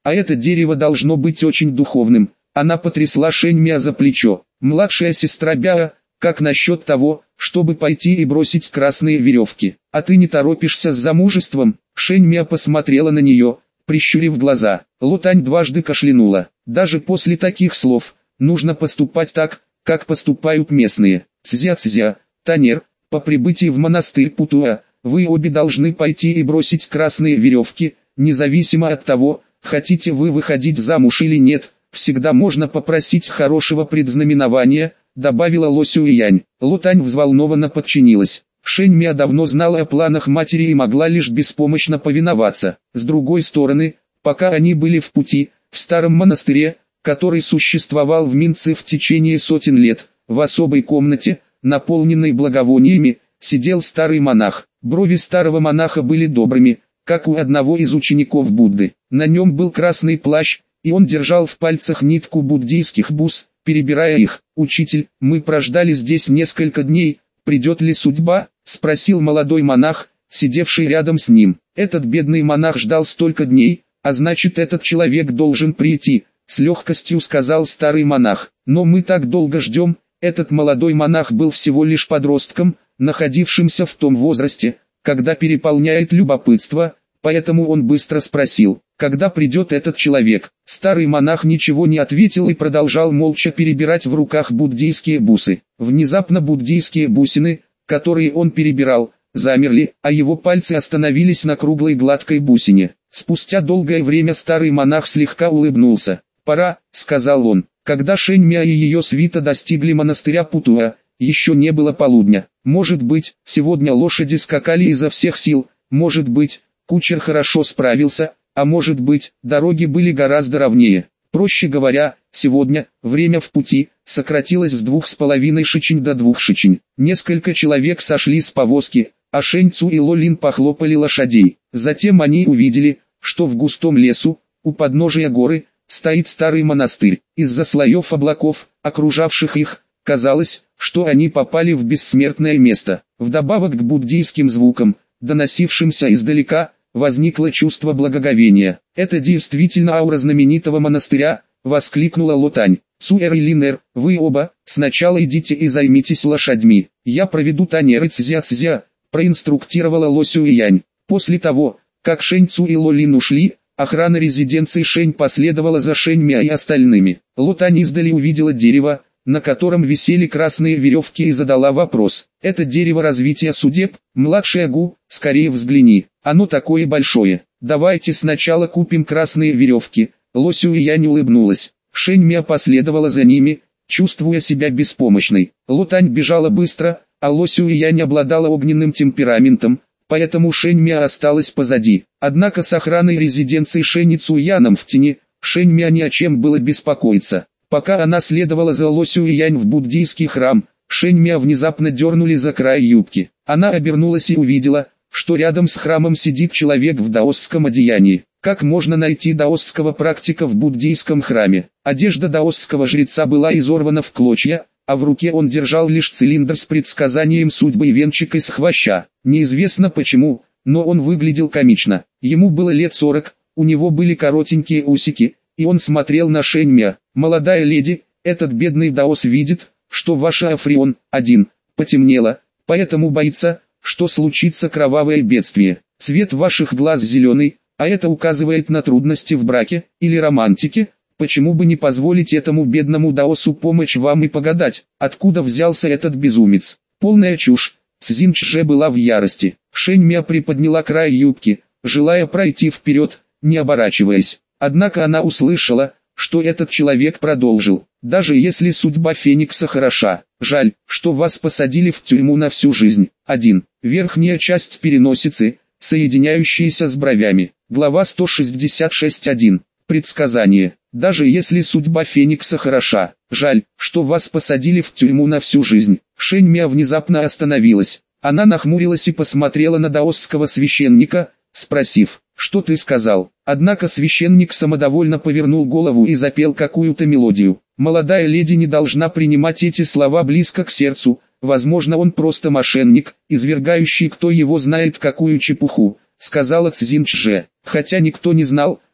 Speaker 1: А это дерево должно быть очень духовным. Она потрясла Шэньмя за плечо. Младшая сестра Бяо, как насчет того, чтобы пойти и бросить красные веревки? А ты не торопишься с замужеством? Шэньмя посмотрела на нее, прищурив глаза. Лотань дважды кашлянула. Даже после таких слов, нужно поступать так, как поступают местные. Цзя-цзя, Танер, по прибытии в монастырь Путуа, вы обе должны пойти и бросить красные веревки, независимо от того, хотите вы выходить замуж или нет, всегда можно попросить хорошего предзнаменования, добавила Ло Сюэянь. Лотань взволнованно подчинилась. Шэньмя давно знала о планах матери и могла лишь беспомощно повиноваться. С другой стороны, пока они были в пути, в старом монастыре, который существовал в Минце в течение сотен лет, в особой комнате, наполненной благовониями, сидел старый монах. Брови старого монаха были добрыми, как у одного из учеников Будды. На нем был красный плащ, и он держал в пальцах нитку буддийских бус, перебирая их. «Учитель, мы прождали здесь несколько дней, придет ли судьба?» — спросил молодой монах, сидевший рядом с ним. Этот бедный монах ждал столько дней, а значит этот человек должен прийти, с легкостью сказал старый монах. Но мы так долго ждем. Этот молодой монах был всего лишь подростком, находившимся в том возрасте, когда переполняет любопытство, поэтому он быстро спросил, когда придет этот человек. Старый монах ничего не ответил и продолжал молча перебирать в руках буддийские бусы. Внезапно буддийские бусины, которые он перебирал, замерли, а его пальцы остановились на круглой гладкой бусине. Спустя долгое время старый монах слегка улыбнулся. «Пора», — сказал он. Когда Шэньмя и ее свита достигли монастыря Путуа, еще не было полудня. Может быть, сегодня лошади скакали изо всех сил, может быть, кучер хорошо справился, а может быть, дороги были гораздо ровнее. Проще говоря, сегодня, время в пути, сократилось с двух с половиной шичень до двух шичень. Несколько человек сошли с повозки, а Шэньцу и Лолин похлопали лошадей. Затем они увидели, что в густом лесу, у подножия горы, стоит старый монастырь. Из-за слоев облаков, окружавших их, казалось, что они попали в бессмертное место. Вдобавок к буддийским звукам, доносившимся издалека, возникло чувство благоговения. «Это действительно аура знаменитого монастыря», — воскликнула Лотань. «Цуэр и Линер, вы оба, сначала идите и займитесь лошадьми. Я проведу Танер и Цзя-Цзя», — проинструктировала Ло Сюэянь. После того, как Шэньцу и Лолин ушли, охрана резиденции Шэнь последовала за Шэньмя и остальными. Лотань издали увидела дерево, на котором висели красные веревки, и задала вопрос. «Это дерево развития судеб, младшая Гу, скорее взгляни, оно такое большое. Давайте сначала купим красные веревки». Ло Сюэянь улыбнулась. Шэньмя последовала за ними, чувствуя себя беспомощной. Лотань бежала быстро, а Ло Сюэянь обладала огненным темпераментом, поэтому Шэньмя осталась позади. Однако с охраной резиденции Шэнь и Цуяном в тени, Шэньмя ни о чем было беспокоиться. Пока она следовала за Ло Сюэянь в буддийский храм, Шэньмя внезапно дернули за край юбки. Она обернулась и увидела, что рядом с храмом сидит человек в даосском одеянии. Как можно найти даосского практика в буддийском храме? Одежда даосского жреца была изорвана в клочья, а в руке он держал лишь цилиндр с предсказанием судьбы и венчик из хвоща. Неизвестно почему, но он выглядел комично. Ему было лет сорок, у него были коротенькие усики, и он смотрел на Шэньмя. «Молодая леди, этот бедный даос видит, что ваша Африон, один, потемнела, поэтому боится, что случится кровавое бедствие. Цвет ваших глаз зеленый, а это указывает на трудности в браке или романтике. Почему бы не позволить этому бедному даосу помочь вам и погадать, откуда взялся этот безумец?» Полная чушь. Цзиньчже была в ярости. Шэньмя приподняла край юбки, желая пройти вперед, не оборачиваясь. Однако она услышала, что этот человек продолжил. «Даже если судьба Феникса хороша, жаль, что вас посадили в тюрьму на всю жизнь». один. Верхняя часть переносицы, соединяющаяся с бровями. Глава сто шестьдесят шесть один. Предсказание. «Даже если судьба Феникса хороша, жаль, что вас посадили в тюрьму на всю жизнь». Шэньмя внезапно остановилась. Она нахмурилась и посмотрела на даосского священника, спросив: «Что ты сказал?» Однако священник самодовольно повернул голову и запел какую-то мелодию. Молодая леди не должна принимать эти слова близко к сердцу, возможно он просто мошенник, извергающий кто его знает какую чепуху, сказала Цзиньчже. Хотя никто не знал,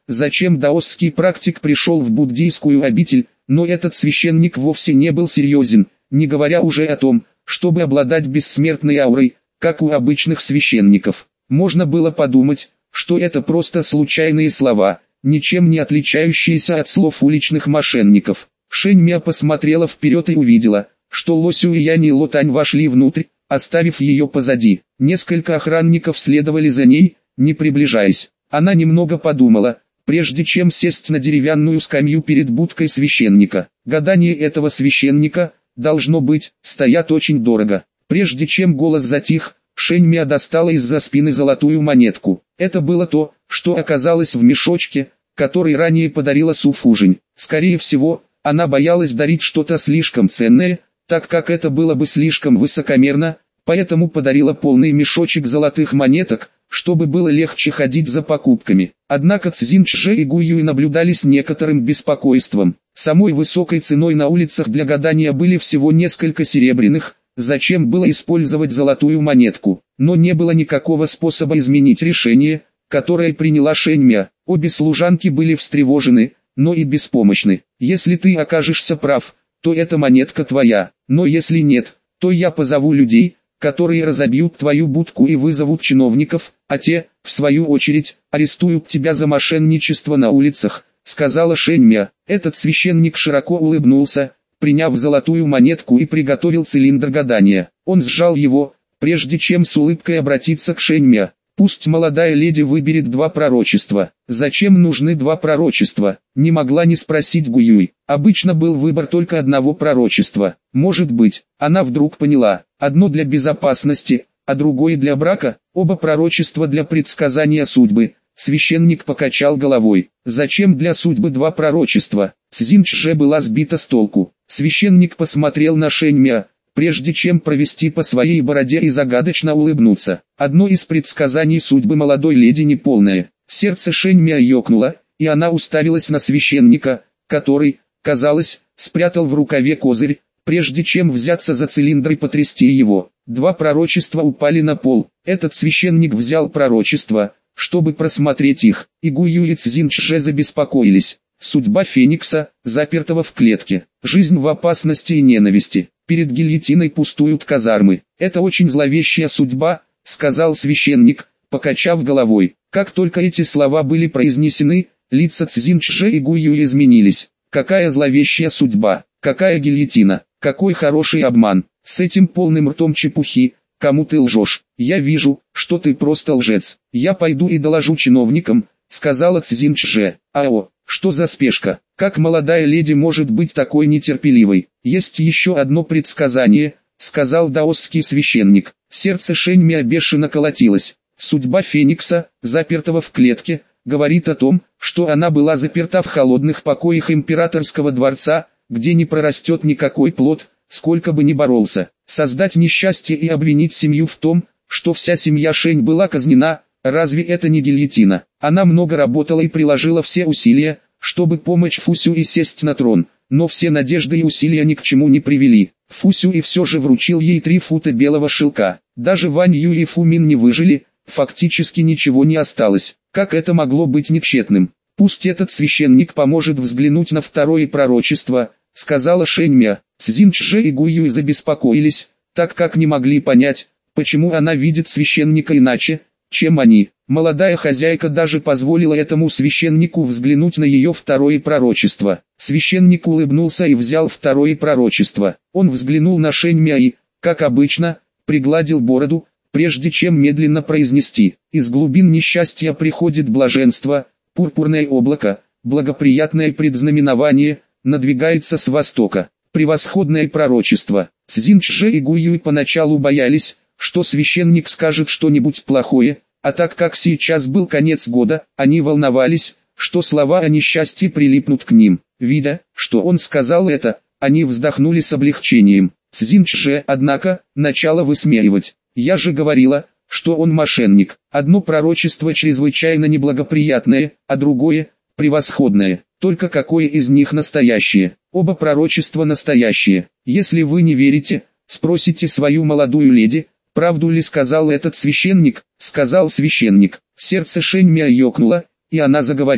Speaker 1: зачем даосский практик пришел в буддийскую обитель, но этот священник вовсе не был серьезен, не говоря уже о том, чтобы обладать бессмертной аурой, как у обычных священников. Можно было подумать, что это просто случайные слова, ничем не отличающиеся от слов уличных мошенников. Шэньмя посмотрела вперед и увидела, что Ло Сюэянь и Ло Тань вошли внутрь, оставив ее позади. Несколько охранников следовали за ней, не приближаясь. Она немного подумала, прежде чем сесть на деревянную скамью перед будкой священника. Гадания этого священника, должно быть, стоят очень дорого. Прежде чем голос затих, Шэньмя достала из-за спины золотую монетку. Это было то, что оказалось в мешочке, который ранее подарила Су Фужень. Скорее всего, она боялась дарить что-то слишком ценное, так как это было бы слишком высокомерно, поэтому подарила полный мешочек золотых монеток, чтобы было легче ходить за покупками. Однако Цзин Чжэ и Гу Юй наблюдали с некоторым беспокойством. Самой высокой ценой на улицах для гадания были всего несколько серебряных, зачем было использовать золотую монетку. Но не было никакого способа изменить решение, которое приняла Шэньмя. Обе служанки были встревожены, но и беспомощны. Если ты окажешься прав, то эта монетка твоя, но если нет, то я позову людей, которые разобьют твою будку и вызовут чиновников, а те, в свою очередь, арестуют тебя за мошенничество на улицах, сказала Шэньмя. Этот священник широко улыбнулся, приняв золотую монетку и приготовил цилиндр гадания. Он сжал его, прежде чем с улыбкой обратиться к Шэньмя. Пусть молодая леди выберет два пророчества. Зачем нужны два пророчества? Не могла не спросить Гу Юй. Обычно был выбор только одного пророчества. Может быть, она вдруг поняла, одно для безопасности, а другое для брака, оба пророчества для предсказания судьбы. Священник покачал головой. Зачем для судьбы два пророчества? Цзин Чжэ была сбита с толку. Священник посмотрел на Шэньмя, прежде чем провести по своей бороде и загадочно улыбнуться. Одно из предсказаний судьбы молодой леди неполное. Сердце Шэньмя ёкнуло, и она уставилась на священника, который, казалось, спрятал в рукаве козырь, прежде чем взяться за цилиндр и потрясти его. Два пророчества упали на пол. Этот священник взял пророчества, чтобы просмотреть их, и Гу Юй и Цзин Чжэ забеспокоились. Судьба Феникса, запертого в клетке. Жизнь в опасности и ненависти. Перед гильотиной пустуют казармы. Это очень зловещая судьба, сказал священник, покачав головой. Как только эти слова были произнесены, лица Цзин Чжэ и Гу Юй изменились. Какая зловещая судьба, какая гильотина, какой хороший обман. С этим полным ртом чепухи, кому ты лжешь? Я вижу, что ты просто лжец. Я пойду и доложу чиновникам, сказала Цзин Чжэ. Ао, что за спешка? Как молодая леди может быть такой нетерпеливой? Есть еще одно предсказание, сказал даосский священник. Сердце Шэньмя бешено колотилось. Судьба Феникса, запертого в клетке, говорит о том, что она была заперта в холодных покоях императорского дворца, где не прорастет никакой плод, сколько бы ни боролся. Создать несчастье и обвинить семью в том, что вся семья Шэнь была казнена, разве это не гильотина? Она много работала и приложила все усилия, чтобы помочь Фусю и сесть на трон, но все надежды и усилия ни к чему не привели. Фусю и все же вручил ей три фута белого шелка. Даже Вань Юй и Фу Мин не выжили, фактически ничего не осталось. Как это могло быть нечетным? Пусть этот священник поможет взглянуть на второе пророчество, сказала Шэньмя. Цзин Чжэ и Гу Юй забеспокоились, так как не могли понять, почему она видит священника иначе, чем они. Молодая хозяйка даже позволила этому священнику взглянуть на ее второе пророчество. Священник улыбнулся и взял второе пророчество. Он взглянул на Шэньмя и, как обычно, пригладил бороду, прежде чем медленно произнести: «Из глубин несчастья приходит блаженство, пурпурное облако, благоприятное предзнаменование, надвигается с востока». Превосходное пророчество. Цзин Чжэ и Гу Юй поначалу боялись, что священник скажет что-нибудь плохое, а так как сейчас был конец года, они волновались, что слова о несчастье прилипнут к ним. Видя, что он сказал это, они вздохнули с облегчением. Цзин Чжэ, однако, начала высмеивать. «Я же говорила, что он мошенник. Одно пророчество чрезвычайно неблагоприятное, а другое – превосходное. Только какое из них настоящее? Оба пророчества настоящие. Если вы не верите, спросите свою молодую леди, правду ли сказал этот священник, сказал священник». Сердце Шэньмя ёкнуло, и она заговорила.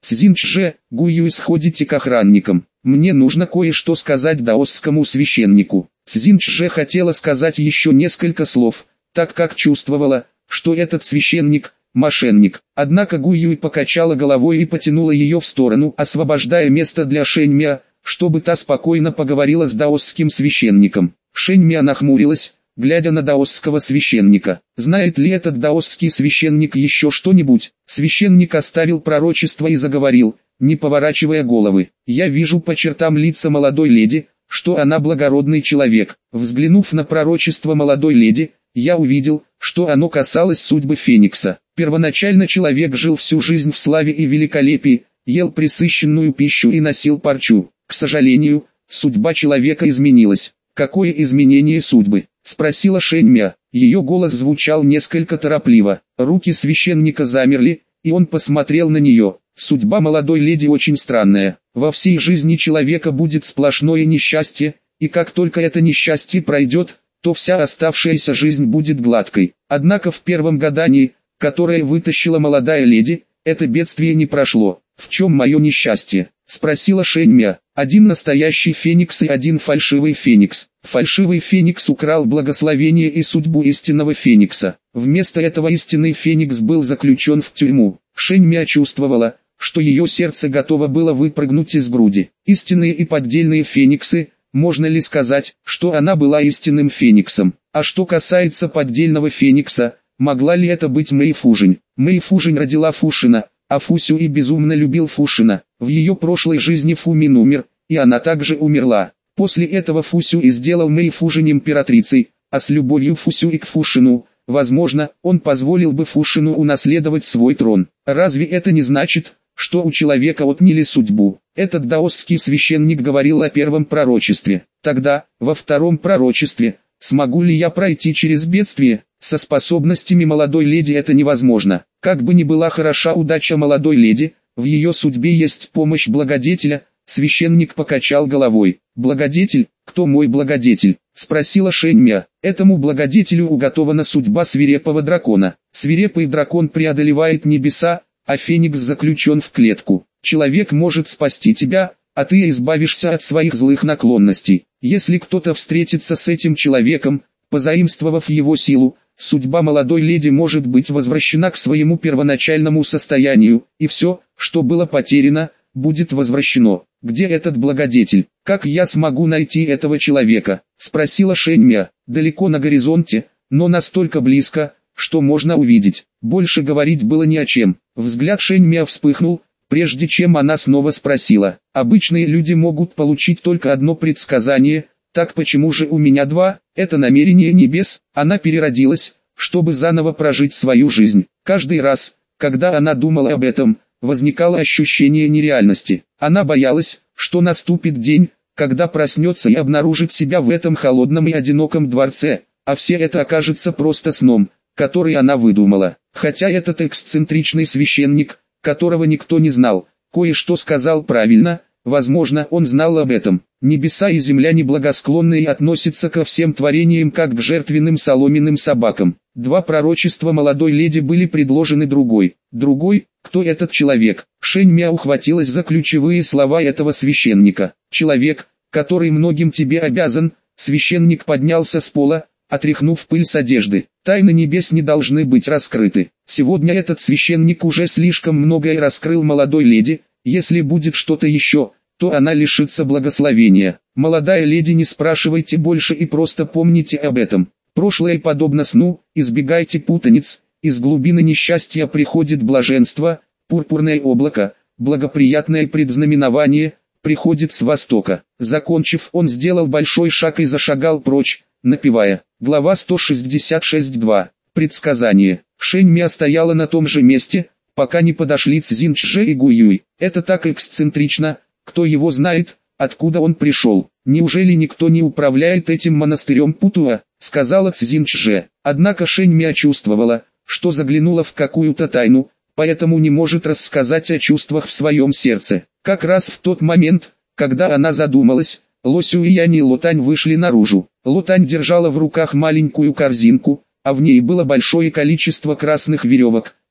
Speaker 1: Цзиньчже, Гуюй, сходите к охранникам. Мне нужно кое-что сказать даосскому священнику. Цзиньчже хотела сказать еще несколько слов, так как чувствовала, что этот священник – мошенник. Однако Гуюй покачала головой и потянула ее в сторону, освобождая место для Шэньмя, чтобы та спокойно поговорила с даосским священником. Шэньмя нахмурилась, глядя на даосского священника. Знает ли этот даосский священник еще что-нибудь? Священник оставил пророчество и заговорил, не поворачивая головы. «Я вижу по чертам лица молодой леди, что она благородный человек». Взглянув на пророчество молодой леди, я увидел, что оно касалось судьбы Феникса. Первоначально человек жил всю жизнь в славе и великолепии, ел пресыщенную пищу и носил парчу. К сожалению, судьба человека изменилась. «Какое изменение судьбы?» – спросила Шэньмя. Ее голос звучал несколько торопливо. Руки священника замерли, и он посмотрел на нее. Судьба молодой леди очень странная. Во всей жизни человека будет сплошное несчастье, и как только это несчастье пройдет, то вся оставшаяся жизнь будет гладкой. Однако в первом гадании, которое вытащила молодая леди, это бедствие не прошло. «В чем мое несчастье?» – спросила Шэньмя. «Один настоящий феникс и один фальшивый феникс. Фальшивый феникс украл благословение и судьбу истинного феникса. Вместо этого истинный феникс был заключен в тюрьму». Шэньмя чувствовала, что ее сердце готово было выпрыгнуть из груди. Истинные и поддельные фениксы, можно ли сказать, что она была истинным фениксом? А что касается поддельного феникса, могла ли это быть Мэй Фужинь? Мэй Фужинь родила Фушина, а Фусю и безумно любил Фушина. В ее прошлой жизни Фумин умер, и она также умерла. После этого Фусю и сделал Мэй Фужинь императрицей, а с любовью Фусю и к Фушину, возможно, он позволил бы Фушину унаследовать свой трон. Разве это не значит, что у человека отняли судьбу? Этот даосский священник говорил о первом пророчестве. Тогда, во втором пророчестве, смогу ли я пройти через бедствие? Со способностями молодой леди это невозможно. Как бы ни была хороша удача молодой леди, в ее судьбе есть помощь благодетеля. Священник покачал головой. «Благодетель? Кто мой благодетель?» – спросила Шэньмя. «Этому благодетелю уготована судьба свирепого дракона. Свирепый дракон преодолевает небеса, а феникс заключен в клетку. Человек может спасти тебя, а ты избавишься от своих злых наклонностей. Если кто-то встретится с этим человеком, позаимствовав его силу, судьба молодой леди может быть возвращена к своему первоначальному состоянию, и все, что было потеряно, будет возвращено. Где этот благодетель? Как я смогу найти этого человека?» – спросила Шэньмя. «Далеко на горизонте, но настолько близко, что можно увидеть». Больше говорить было не о чем. Взгляд Шэньмя вспыхнул, прежде чем она снова спросила. «Обычные люди могут получить только одно предсказание, так почему же у меня два? Это намерение небес». Она переродилась, чтобы заново прожить свою жизнь. Каждый раз, когда она думала об этом, возникало ощущение нереальности. Она боялась, что наступит день, когда проснется и обнаружит себя в этом холодном и одиноком дворце, а все это окажется просто сном, который она выдумала. Хотя этот эксцентричный священник, которого никто не знал, кое-что сказал правильно, возможно, он знал об этом. Небеса и земля неблагосклонны и относятся ко всем творениям как к жертвенным соломенным собакам. Два пророчества молодой леди были предложены другой. Другой, кто этот человек? Шэньмя ухватилась за ключевые слова этого священника. «Человек, который многим тебе обязан». Священник поднялся с пола, отряхнув пыль с одежды. «Тайны небес не должны быть раскрыты. Сегодня этот священник уже слишком многое раскрыл молодой леди. Если будет что-то еще, то она лишится благословения. Молодая леди, не спрашивайте больше и просто помните об этом. Прошлое подобно сну, избегайте путаниц, из глубины несчастья приходит блаженство, пурпурное облако, благоприятное предзнаменование, приходит с востока». Закончив, он сделал большой шаг и зашагал прочь, напевая. Глава сто шестьдесят шесть два. Предсказание. Шэньмя стояла на том же месте, пока не подошли Цзиньчже и Гуюй. Это так эксцентрично, кто его знает, откуда он пришел. «Неужели никто не управляет этим монастырем Путуа?» — сказала Цзиньчже. Однако Шэньмя чувствовала, что заглянула в какую-то тайну, поэтому не может рассказать о чувствах в своем сердце. Как раз в тот момент, когда она задумалась, Ло Сюйянь и Лотань вышли наружу. Лотань держала в руках маленькую корзинку, а в ней было большое количество красных веревок,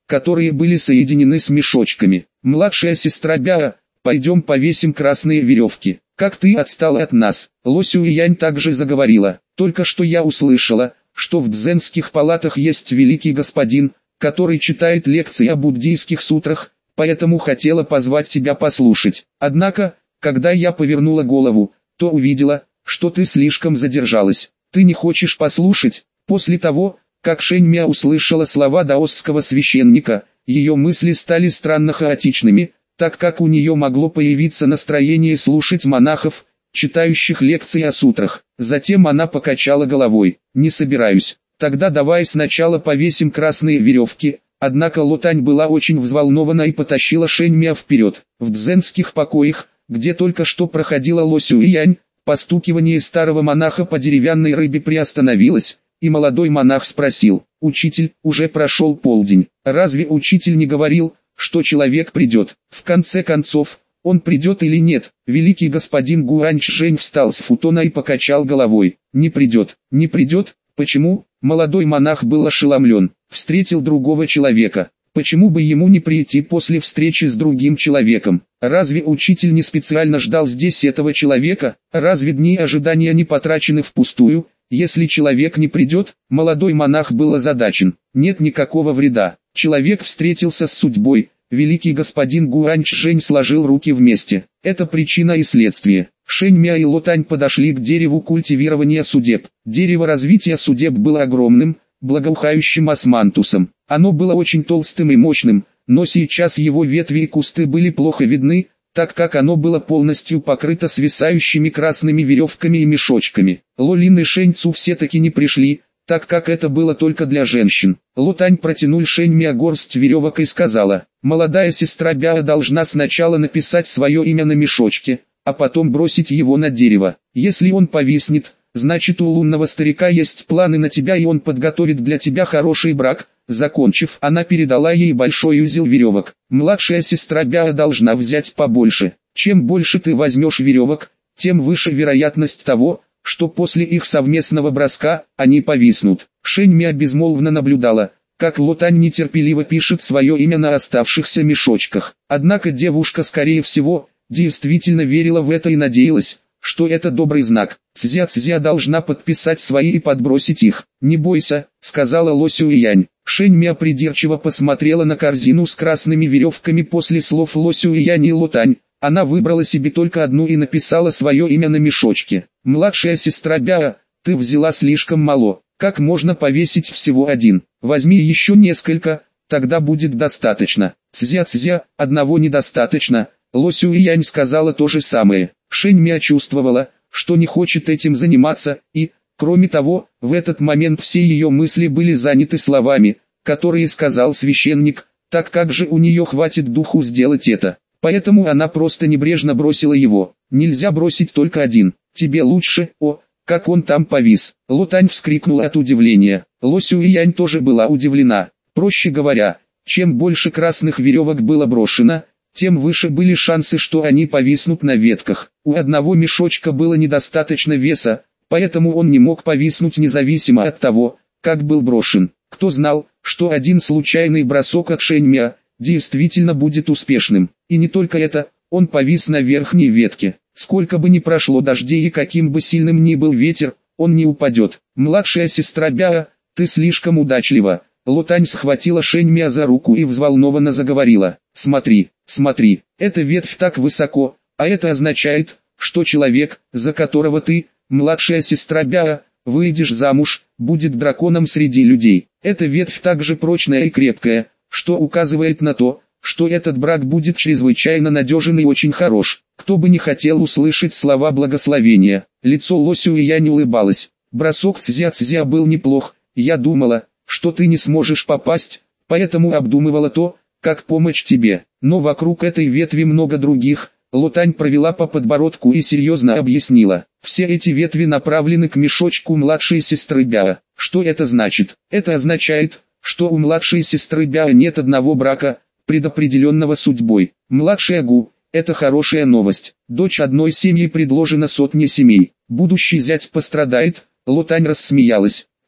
Speaker 1: которые были соединены с мешочками. Младшая сестра Бяа, пойдем повесим красные веревки. Как ты отстала от нас? Ло Сюэянь также заговорила. Только что я услышала, что в дзенских палатах есть великий господин, который читает лекции о буддийских сутрах, поэтому хотела позвать тебя послушать. Однако, когда я повернула голову, то увидела, что ты слишком задержалась. Ты не хочешь послушать? После того, как Шэньмя услышала слова даосского священника, ее мысли стали странно хаотичными, так как у нее могло появиться настроение слушать монахов, читающих лекции о сутрах. Затем она покачала головой. «Не собираюсь. Тогда давай сначала повесим красные веревки». Однако Лотань была очень взволнована и потащила Шэньмя вперед. В дзенских покоях, где только что проходила Ло Сюэянь, постукивание старого монаха по деревянной рыбе приостановилось, и молодой монах спросил: «Учитель, уже прошел полдень. Разве учитель не говорил, что человек придет? В конце концов, он придет или нет?» Великий господин Гуаньчжэнь встал с футона и покачал головой. «Не придет, не придет. Почему?» Молодой монах был ошеломлен. Встретил другого человека. Почему бы ему не прийти после встречи с другим человеком? Разве учитель не специально ждал здесь этого человека? Разве дни ожидания не потрачены впустую? Если человек не придет, молодой монах был озадачен. Нет никакого вреда. Человек встретился с судьбой. Великий господин Гуаньчжэнь сложил руки вместе. Это причина и следствие. Шэньмя и Лотань подошли к дереву культивирования судеб. Дерево развития судеб было огромным, благоухающим османтусом. Оно было очень толстым и мощным, но сейчас его ветви и кусты были плохо видны, так как оно было полностью покрыто свисающими красными веревками и мешочками. Лолин и Шэньцу все-таки не пришли, так как это было только для женщин. Лотань протянул Шэньмя горсть веревок и сказала: «Молодая сестра Бяа должна сначала написать свое имя на мешочке, а потом бросить его на дерево. Если он повиснет, значит у лунного старика есть планы на тебя и он подготовит для тебя хороший брак». Закончив, она передала ей большой узел веревок. «Младшая сестра Бяа должна взять побольше. Чем больше ты возьмешь веревок, тем выше вероятность того, что после их совместного броска, они повиснут». Шэньмя безмолвно наблюдала, как Лотань нетерпеливо пишет свое имя на оставшихся мешочках. Однако девушка, скорее всего, действительно верила в это и надеялась, что это добрый знак. «Цзя-цзя должна подписать свои и подбросить их». «Не бойся», — сказала Ло Сюэянь. Шэньмя придирчиво посмотрела на корзину с красными веревками после слов Ло Сюэянь и Лотань. Она выбрала себе только одну и написала свое имя на мешочке. «Младшая сестра Бяа, ты взяла слишком мало. Как можно повесить всего один? Возьми еще несколько, тогда будет достаточно». «Цзя-цзя, одного недостаточно». Ло Сюэянь сказала то же самое. Шэньмя чувствовала, что не хочет этим заниматься, и, кроме того, в этот момент все ее мысли были заняты словами, которые сказал священник, так как же у нее хватит духу сделать это. Поэтому она просто небрежно бросила его. «Нельзя бросить только один. Тебе лучше, о, как он там повис». Лотань вскрикнула от удивления. Ло Сюэянь тоже была удивлена. Проще говоря, чем больше красных веревок было брошено, тем выше были шансы, что они повиснут на ветках. У одного мешочка было недостаточно веса, поэтому он не мог повиснуть независимо от того, как был брошен. Кто знал, что один случайный бросок от Шэньмя действительно будет успешным. И не только это, он повис на верхней ветке. Сколько бы ни прошло дождей и каким бы сильным ни был ветер, он не упадет. «Младшая сестра Бяа, ты слишком удачлива». Лотань схватила Шэньмя за руку и взволнованно заговорила. «Смотри, смотри, эта ветвь так высоко, а это означает, что человек, за которого ты, младшая сестра Бяа, выйдешь замуж, будет драконом среди людей. Эта ветвь также прочная и крепкая, что указывает на то, что этот брак будет чрезвычайно надежен и очень хорош». Кто бы не хотел услышать слова благословения. Лицо Ло Сюэянь улыбалось. «Бросок Цзя-цзя был неплох, я думала, что ты не сможешь попасть, поэтому обдумывала то, как помочь тебе. Но вокруг этой ветви много других». Лотань провела по подбородку и серьезно объяснила. «Все эти ветви направлены к мешочку младшей сестры Бяа. Что это значит? Это означает, что у младшей сестры Бяа нет одного брака, предопределенного судьбой. Младшая Гу – это хорошая новость. Дочь одной семьи предложена сотне семей. Будущий зять пострадает». Лотань рассмеялась.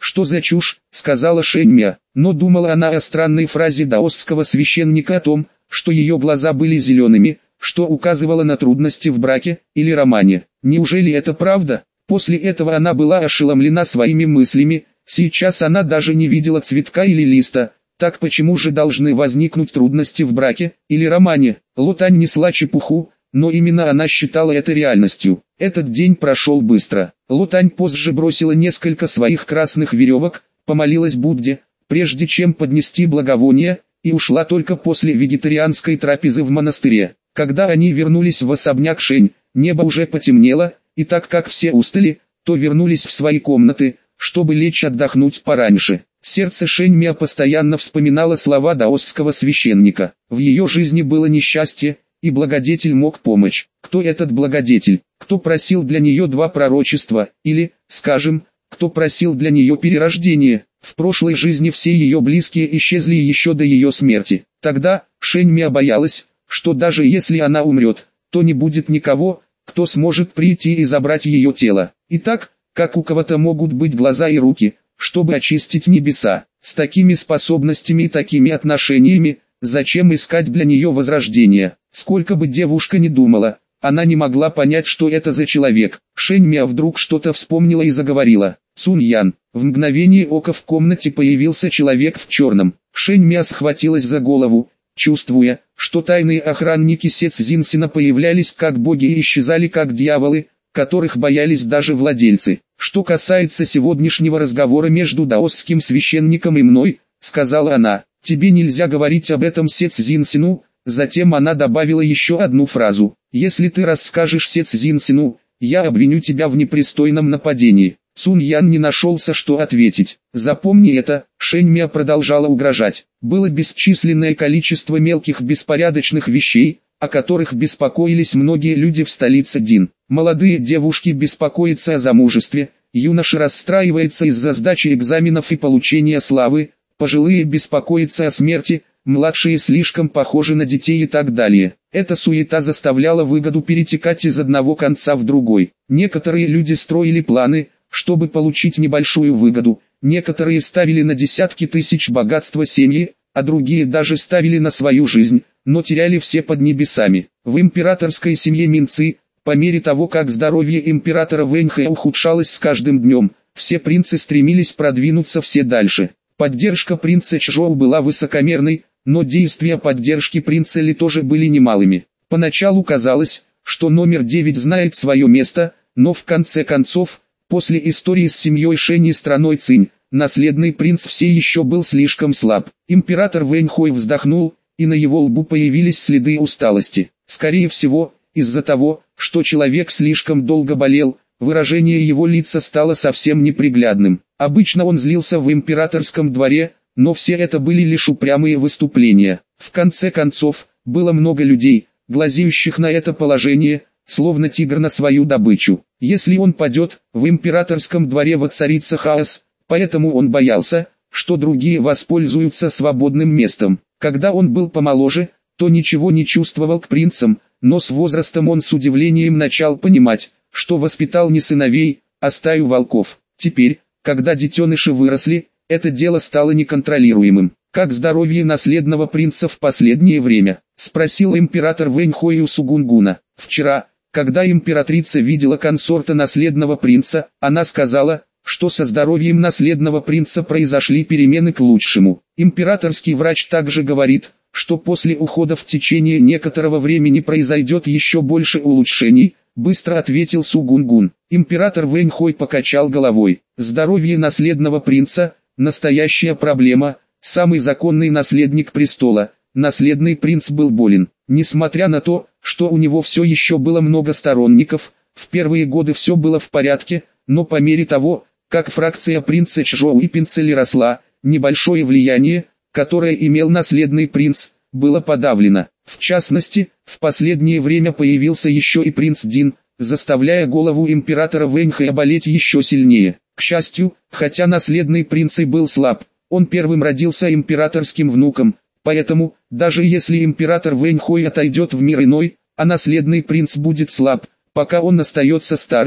Speaker 1: «Что за чушь», — сказала Шэньмя, но думала она о странной фразе даосского священника о том, что ее глаза были зелеными, что указывало на трудности в браке или романе. Неужели это правда? После этого она была ошеломлена своими мыслями, сейчас она даже не видела цветка или листа. Так почему же должны возникнуть трудности в браке или романе? Лотань несла чепуху, но именно она считала это реальностью. Этот день прошел быстро. Лотань позже бросила несколько своих красных веревок, помолилась Будде, прежде чем поднести благовония, и ушла только после вегетарианской трапезы в монастыре. Когда они вернулись в особняк Шэнь, небо уже потемнело, и так как все устали, то вернулись в свои комнаты, чтобы лечь отдохнуть пораньше. Сердце Шэньмя постоянно вспоминало слова даосского священника. В ее жизни было несчастье, и благодетель мог помочь. Кто этот благодетель? Кто просил для нее два пророчества, или, скажем, кто просил для нее перерождения? В прошлой жизни все ее близкие исчезли еще до ее смерти. Тогда Шэньмя боялась, что даже если она умрет, то не будет никого, кто сможет прийти и забрать ее тело. Итак, как у кого-то могут быть глаза и руки, чтобы очистить небеса. С такими способностями и такими отношениями, зачем искать для нее возрождение? Сколько бы девушка ни думала, она не могла понять, что это за человек. Шэньмя вдруг что-то вспомнила и заговорила. Цунь Ян. В мгновение ока в комнате появился человек в черном. Шэньмя схватилась за голову, чувствуя, что тайные охранники Сецзинсина появлялись как боги и исчезали как дьяволы, которых боялись даже владельцы. «Что касается сегодняшнего разговора между даосским священником и мной, — сказала она, — тебе нельзя говорить об этом Сецзинсину». Затем она добавила еще одну фразу: «Если ты расскажешь Сецзинсину, я обвиню тебя в непристойном нападении». Цунь Ян не нашелся, что ответить. «Запомни это», — Шэньмя продолжала угрожать. Было бесчисленное количество мелких беспорядочных вещей, о которых беспокоились многие люди в столице Дин. Молодые девушки беспокоятся о замужестве, юноши расстраиваются из-за сдачи экзаменов и получения славы, пожилые беспокоятся о смерти, младшие слишком похожи на детей и так далее. Эта суета заставляла выгоду перетекать из одного конца в другой. Некоторые люди строили планы, чтобы получить небольшую выгоду, некоторые ставили на десятки тысяч богатства семьи, а другие даже ставили на свою жизнь, но теряли все под небесами. В императорской семье Минцы, по мере того как здоровье императора Вэньхэ ухудшалось с каждым днем, все принцы стремились продвинуться все дальше. Поддержка принца Чжоу была высокомерной, но действия поддержки принца Ли тоже были немалыми. Поначалу казалось, что номер девять знает свое место, но в конце концов, после истории с семьей Шэнь и страной Цинь, наследный принц все еще был слишком слаб. Император Вэньхой вздохнул, и на его лбу появились следы усталости. Скорее всего, из-за того, что человек слишком долго болел, выражение его лица стало совсем неприглядным. Обычно он злился в императорском дворе, но все это были лишь упрямые выступления. В конце концов, было много людей, глазеющих на это положение, словно тигр на свою добычу. Если он падет, в императорском дворе воцарится хаос, поэтому он боялся, что другие воспользуются свободным местом. Когда он был помоложе, то ничего не чувствовал к принцам, но с возрастом он с удивлением начал понимать, что воспитал не сыновей, а стаю волков. Теперь, когда детеныши выросли, это дело стало неконтролируемым. «Как здоровье наследного принца в последнее время?» – спросил император Вэньхой у Сугунгуна. Вчера, когда императрица видела консорта наследного принца, она сказала, что со здоровьем наследного принца произошли перемены к лучшему. Императорский врач также говорит, что после ухода в течение некоторого времени произойдет еще больше улучшений, быстро ответил Сугунгун. Император Вэньхой покачал головой. Здоровье наследного принца – настоящая проблема, самый законный наследник престола. Наследный принц был болен. Несмотря на то, что у него все еще было много сторонников, в первые годы все было в порядке, но по мере того, как фракция принца Чжоу и Пинцели росла, небольшое влияние, которое имел наследный принц, было подавлено. В частности, в последнее время появился еще и принц Дин, заставляя голову императора Вэньхэя болеть еще сильнее. К счастью, хотя наследный принц и был слаб, он первым родился императорским внуком, поэтому, даже если император Вэньхой отойдет в мир иной, а наследный принц будет слаб, пока он остается старшим,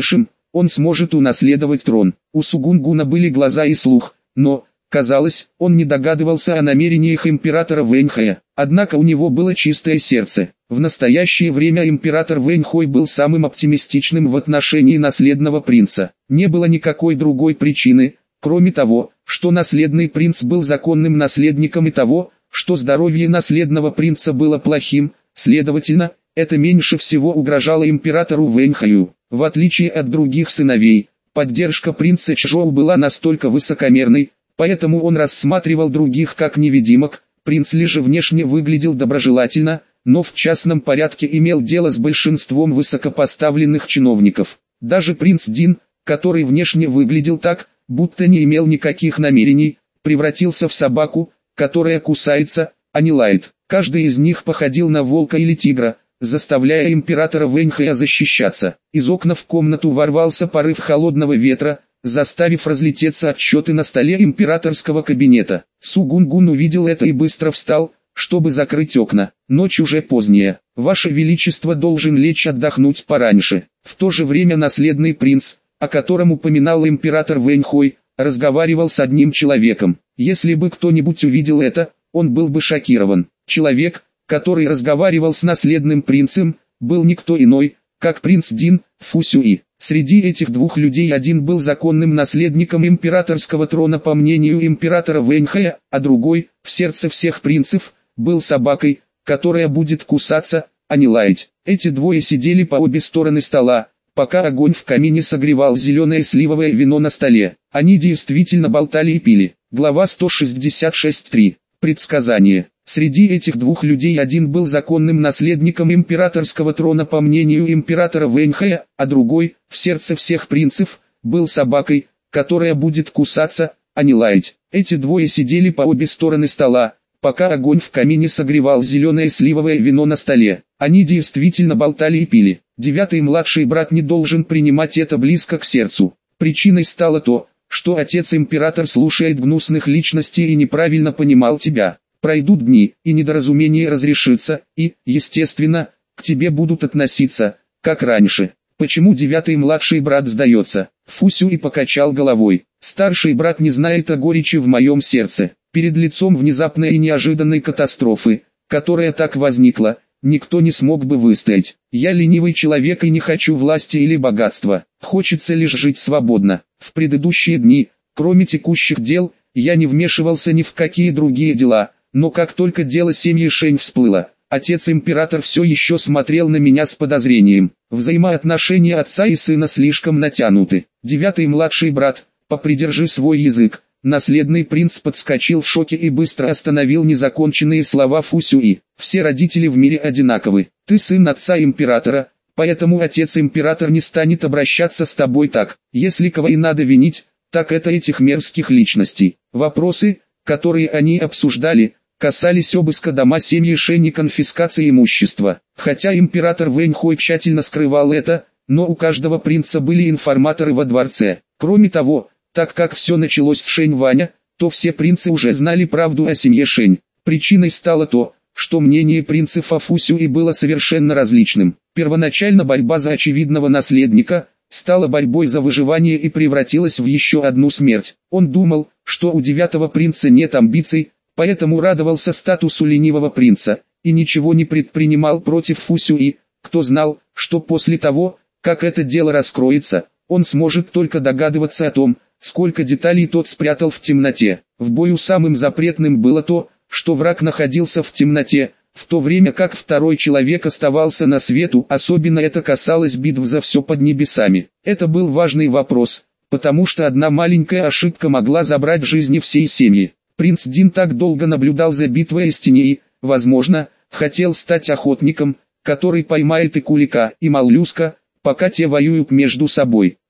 Speaker 1: он сможет унаследовать трон. У Сугунгуна были глаза и слух, но, казалось, он не догадывался о намерениях императора Вэньхая. Однако у него было чистое сердце. В настоящее время император Вэньхой был самым оптимистичным в отношении наследного принца. Не было никакой другой причины, кроме того, что наследный принц был законным наследником и того, что здоровье наследного принца было плохим, следовательно, это меньше всего угрожало императору Вэньхаю. В отличие от других сыновей, поддержка принца Чжоу была настолько высокомерной, поэтому он рассматривал других как невидимок. Принц лишь внешне выглядел доброжелательно, но в частном порядке имел дело с большинством высокопоставленных чиновников. Даже принц Дин, который внешне выглядел так, будто не имел никаких намерений, превратился в собаку, которая кусается, а не лает. Каждый из них походил на волка или тигра, заставляя императора Вэньхая защищаться. Из окна в комнату ворвался порыв холодного ветра, заставив разлететься отчеты на столе императорского кабинета. Сугунгун увидел это и быстро встал, чтобы закрыть окна. Ночь уже поздняя. Ваше Величество должен лечь отдохнуть пораньше. В то же время наследный принц, о котором упоминал император Вэньхой, разговаривал с одним человеком. Если бы кто-нибудь увидел это, он был бы шокирован. Человек, который разговаривал с наследным принцем, был никто иной, как принц Дин Фусюи. Среди этих двух людей один был законным наследником императорского трона по мнению императора Вэньхая, а другой, в сердце всех принцев, был собакой, которая будет кусаться, а не лаять. Эти двое сидели по обе стороны стола, пока огонь в камине согревал зеленое сливовое вино на столе. Они действительно болтали и пили. Глава сто шестьдесят шесть точка три. Предсказание. Среди этих двух людей один был законным наследником императорского трона по мнению императора Вэньхая, а другой, в сердце всех принцев, был собакой, которая будет кусаться, а не лаять. Эти двое сидели по обе стороны стола, пока огонь в камине согревал зеленое сливовое вино на столе. Они действительно болтали и пили. Девятый младший брат не должен принимать это близко к сердцу. Причиной стало то, что отец-император слушает гнусных личностей и неправильно понимал тебя. Пройдут дни, и недоразумение разрешится, и, естественно, к тебе будут относиться, как раньше. Почему девятый младший брат сдается? Фусюи покачал головой. Старший брат не знает о горечи в моем сердце. Перед лицом внезапной и неожиданной катастрофы, которая так возникла, никто не смог бы выстоять. Я ленивый человек и не хочу власти или богатства. Хочется лишь жить свободно. В предыдущие дни, кроме текущих дел, я не вмешивался ни в какие другие дела. Но как только дело семьи Шэнь всплыло, отец-император все еще смотрел на меня с подозрением. Взаимоотношения отца и сына слишком натянуты. Девятый младший брат, попридержи свой язык. Наследный принц подскочил в шоке и быстро остановил незаконченные слова Фусюи. Все родители в мире одинаковы. Ты сын отца императора, поэтому отец-император не станет обращаться с тобой так. Если кого и надо винить, так это этих мерзких личностей. Вопросы, которые они обсуждали, касались обыска дома семьи Шэнь и конфискации имущества. Хотя император Вэньхой тщательно скрывал это, но у каждого принца были информаторы во дворце. Кроме того, так как все началось с Шэнь Ваня, то все принцы уже знали правду о семье Шэнь. Причиной стало то, что мнение принцев о Фусюи было совершенно различным. Первоначально борьба за очевидного наследника стала борьбой за выживание и превратилась в еще одну смерть. Он думал, что у девятого принца нет амбиций, поэтому радовался статусу ленивого принца, и ничего не предпринимал против Фусюи. Кто знал, что после того, как это дело раскроется, он сможет только догадываться о том, сколько деталей тот спрятал в темноте. В бою самым запретным было то, что враг находился в темноте, в то время как второй человек оставался на свету. Особенно это касалось битв за все под небесами. Это был важный вопрос, потому что одна маленькая ошибка могла забрать жизни всей семьи. Принц Дин так долго наблюдал за битвой из теней, возможно, хотел стать охотником, который поймает и кулика, и моллюска, пока те воюют между собой.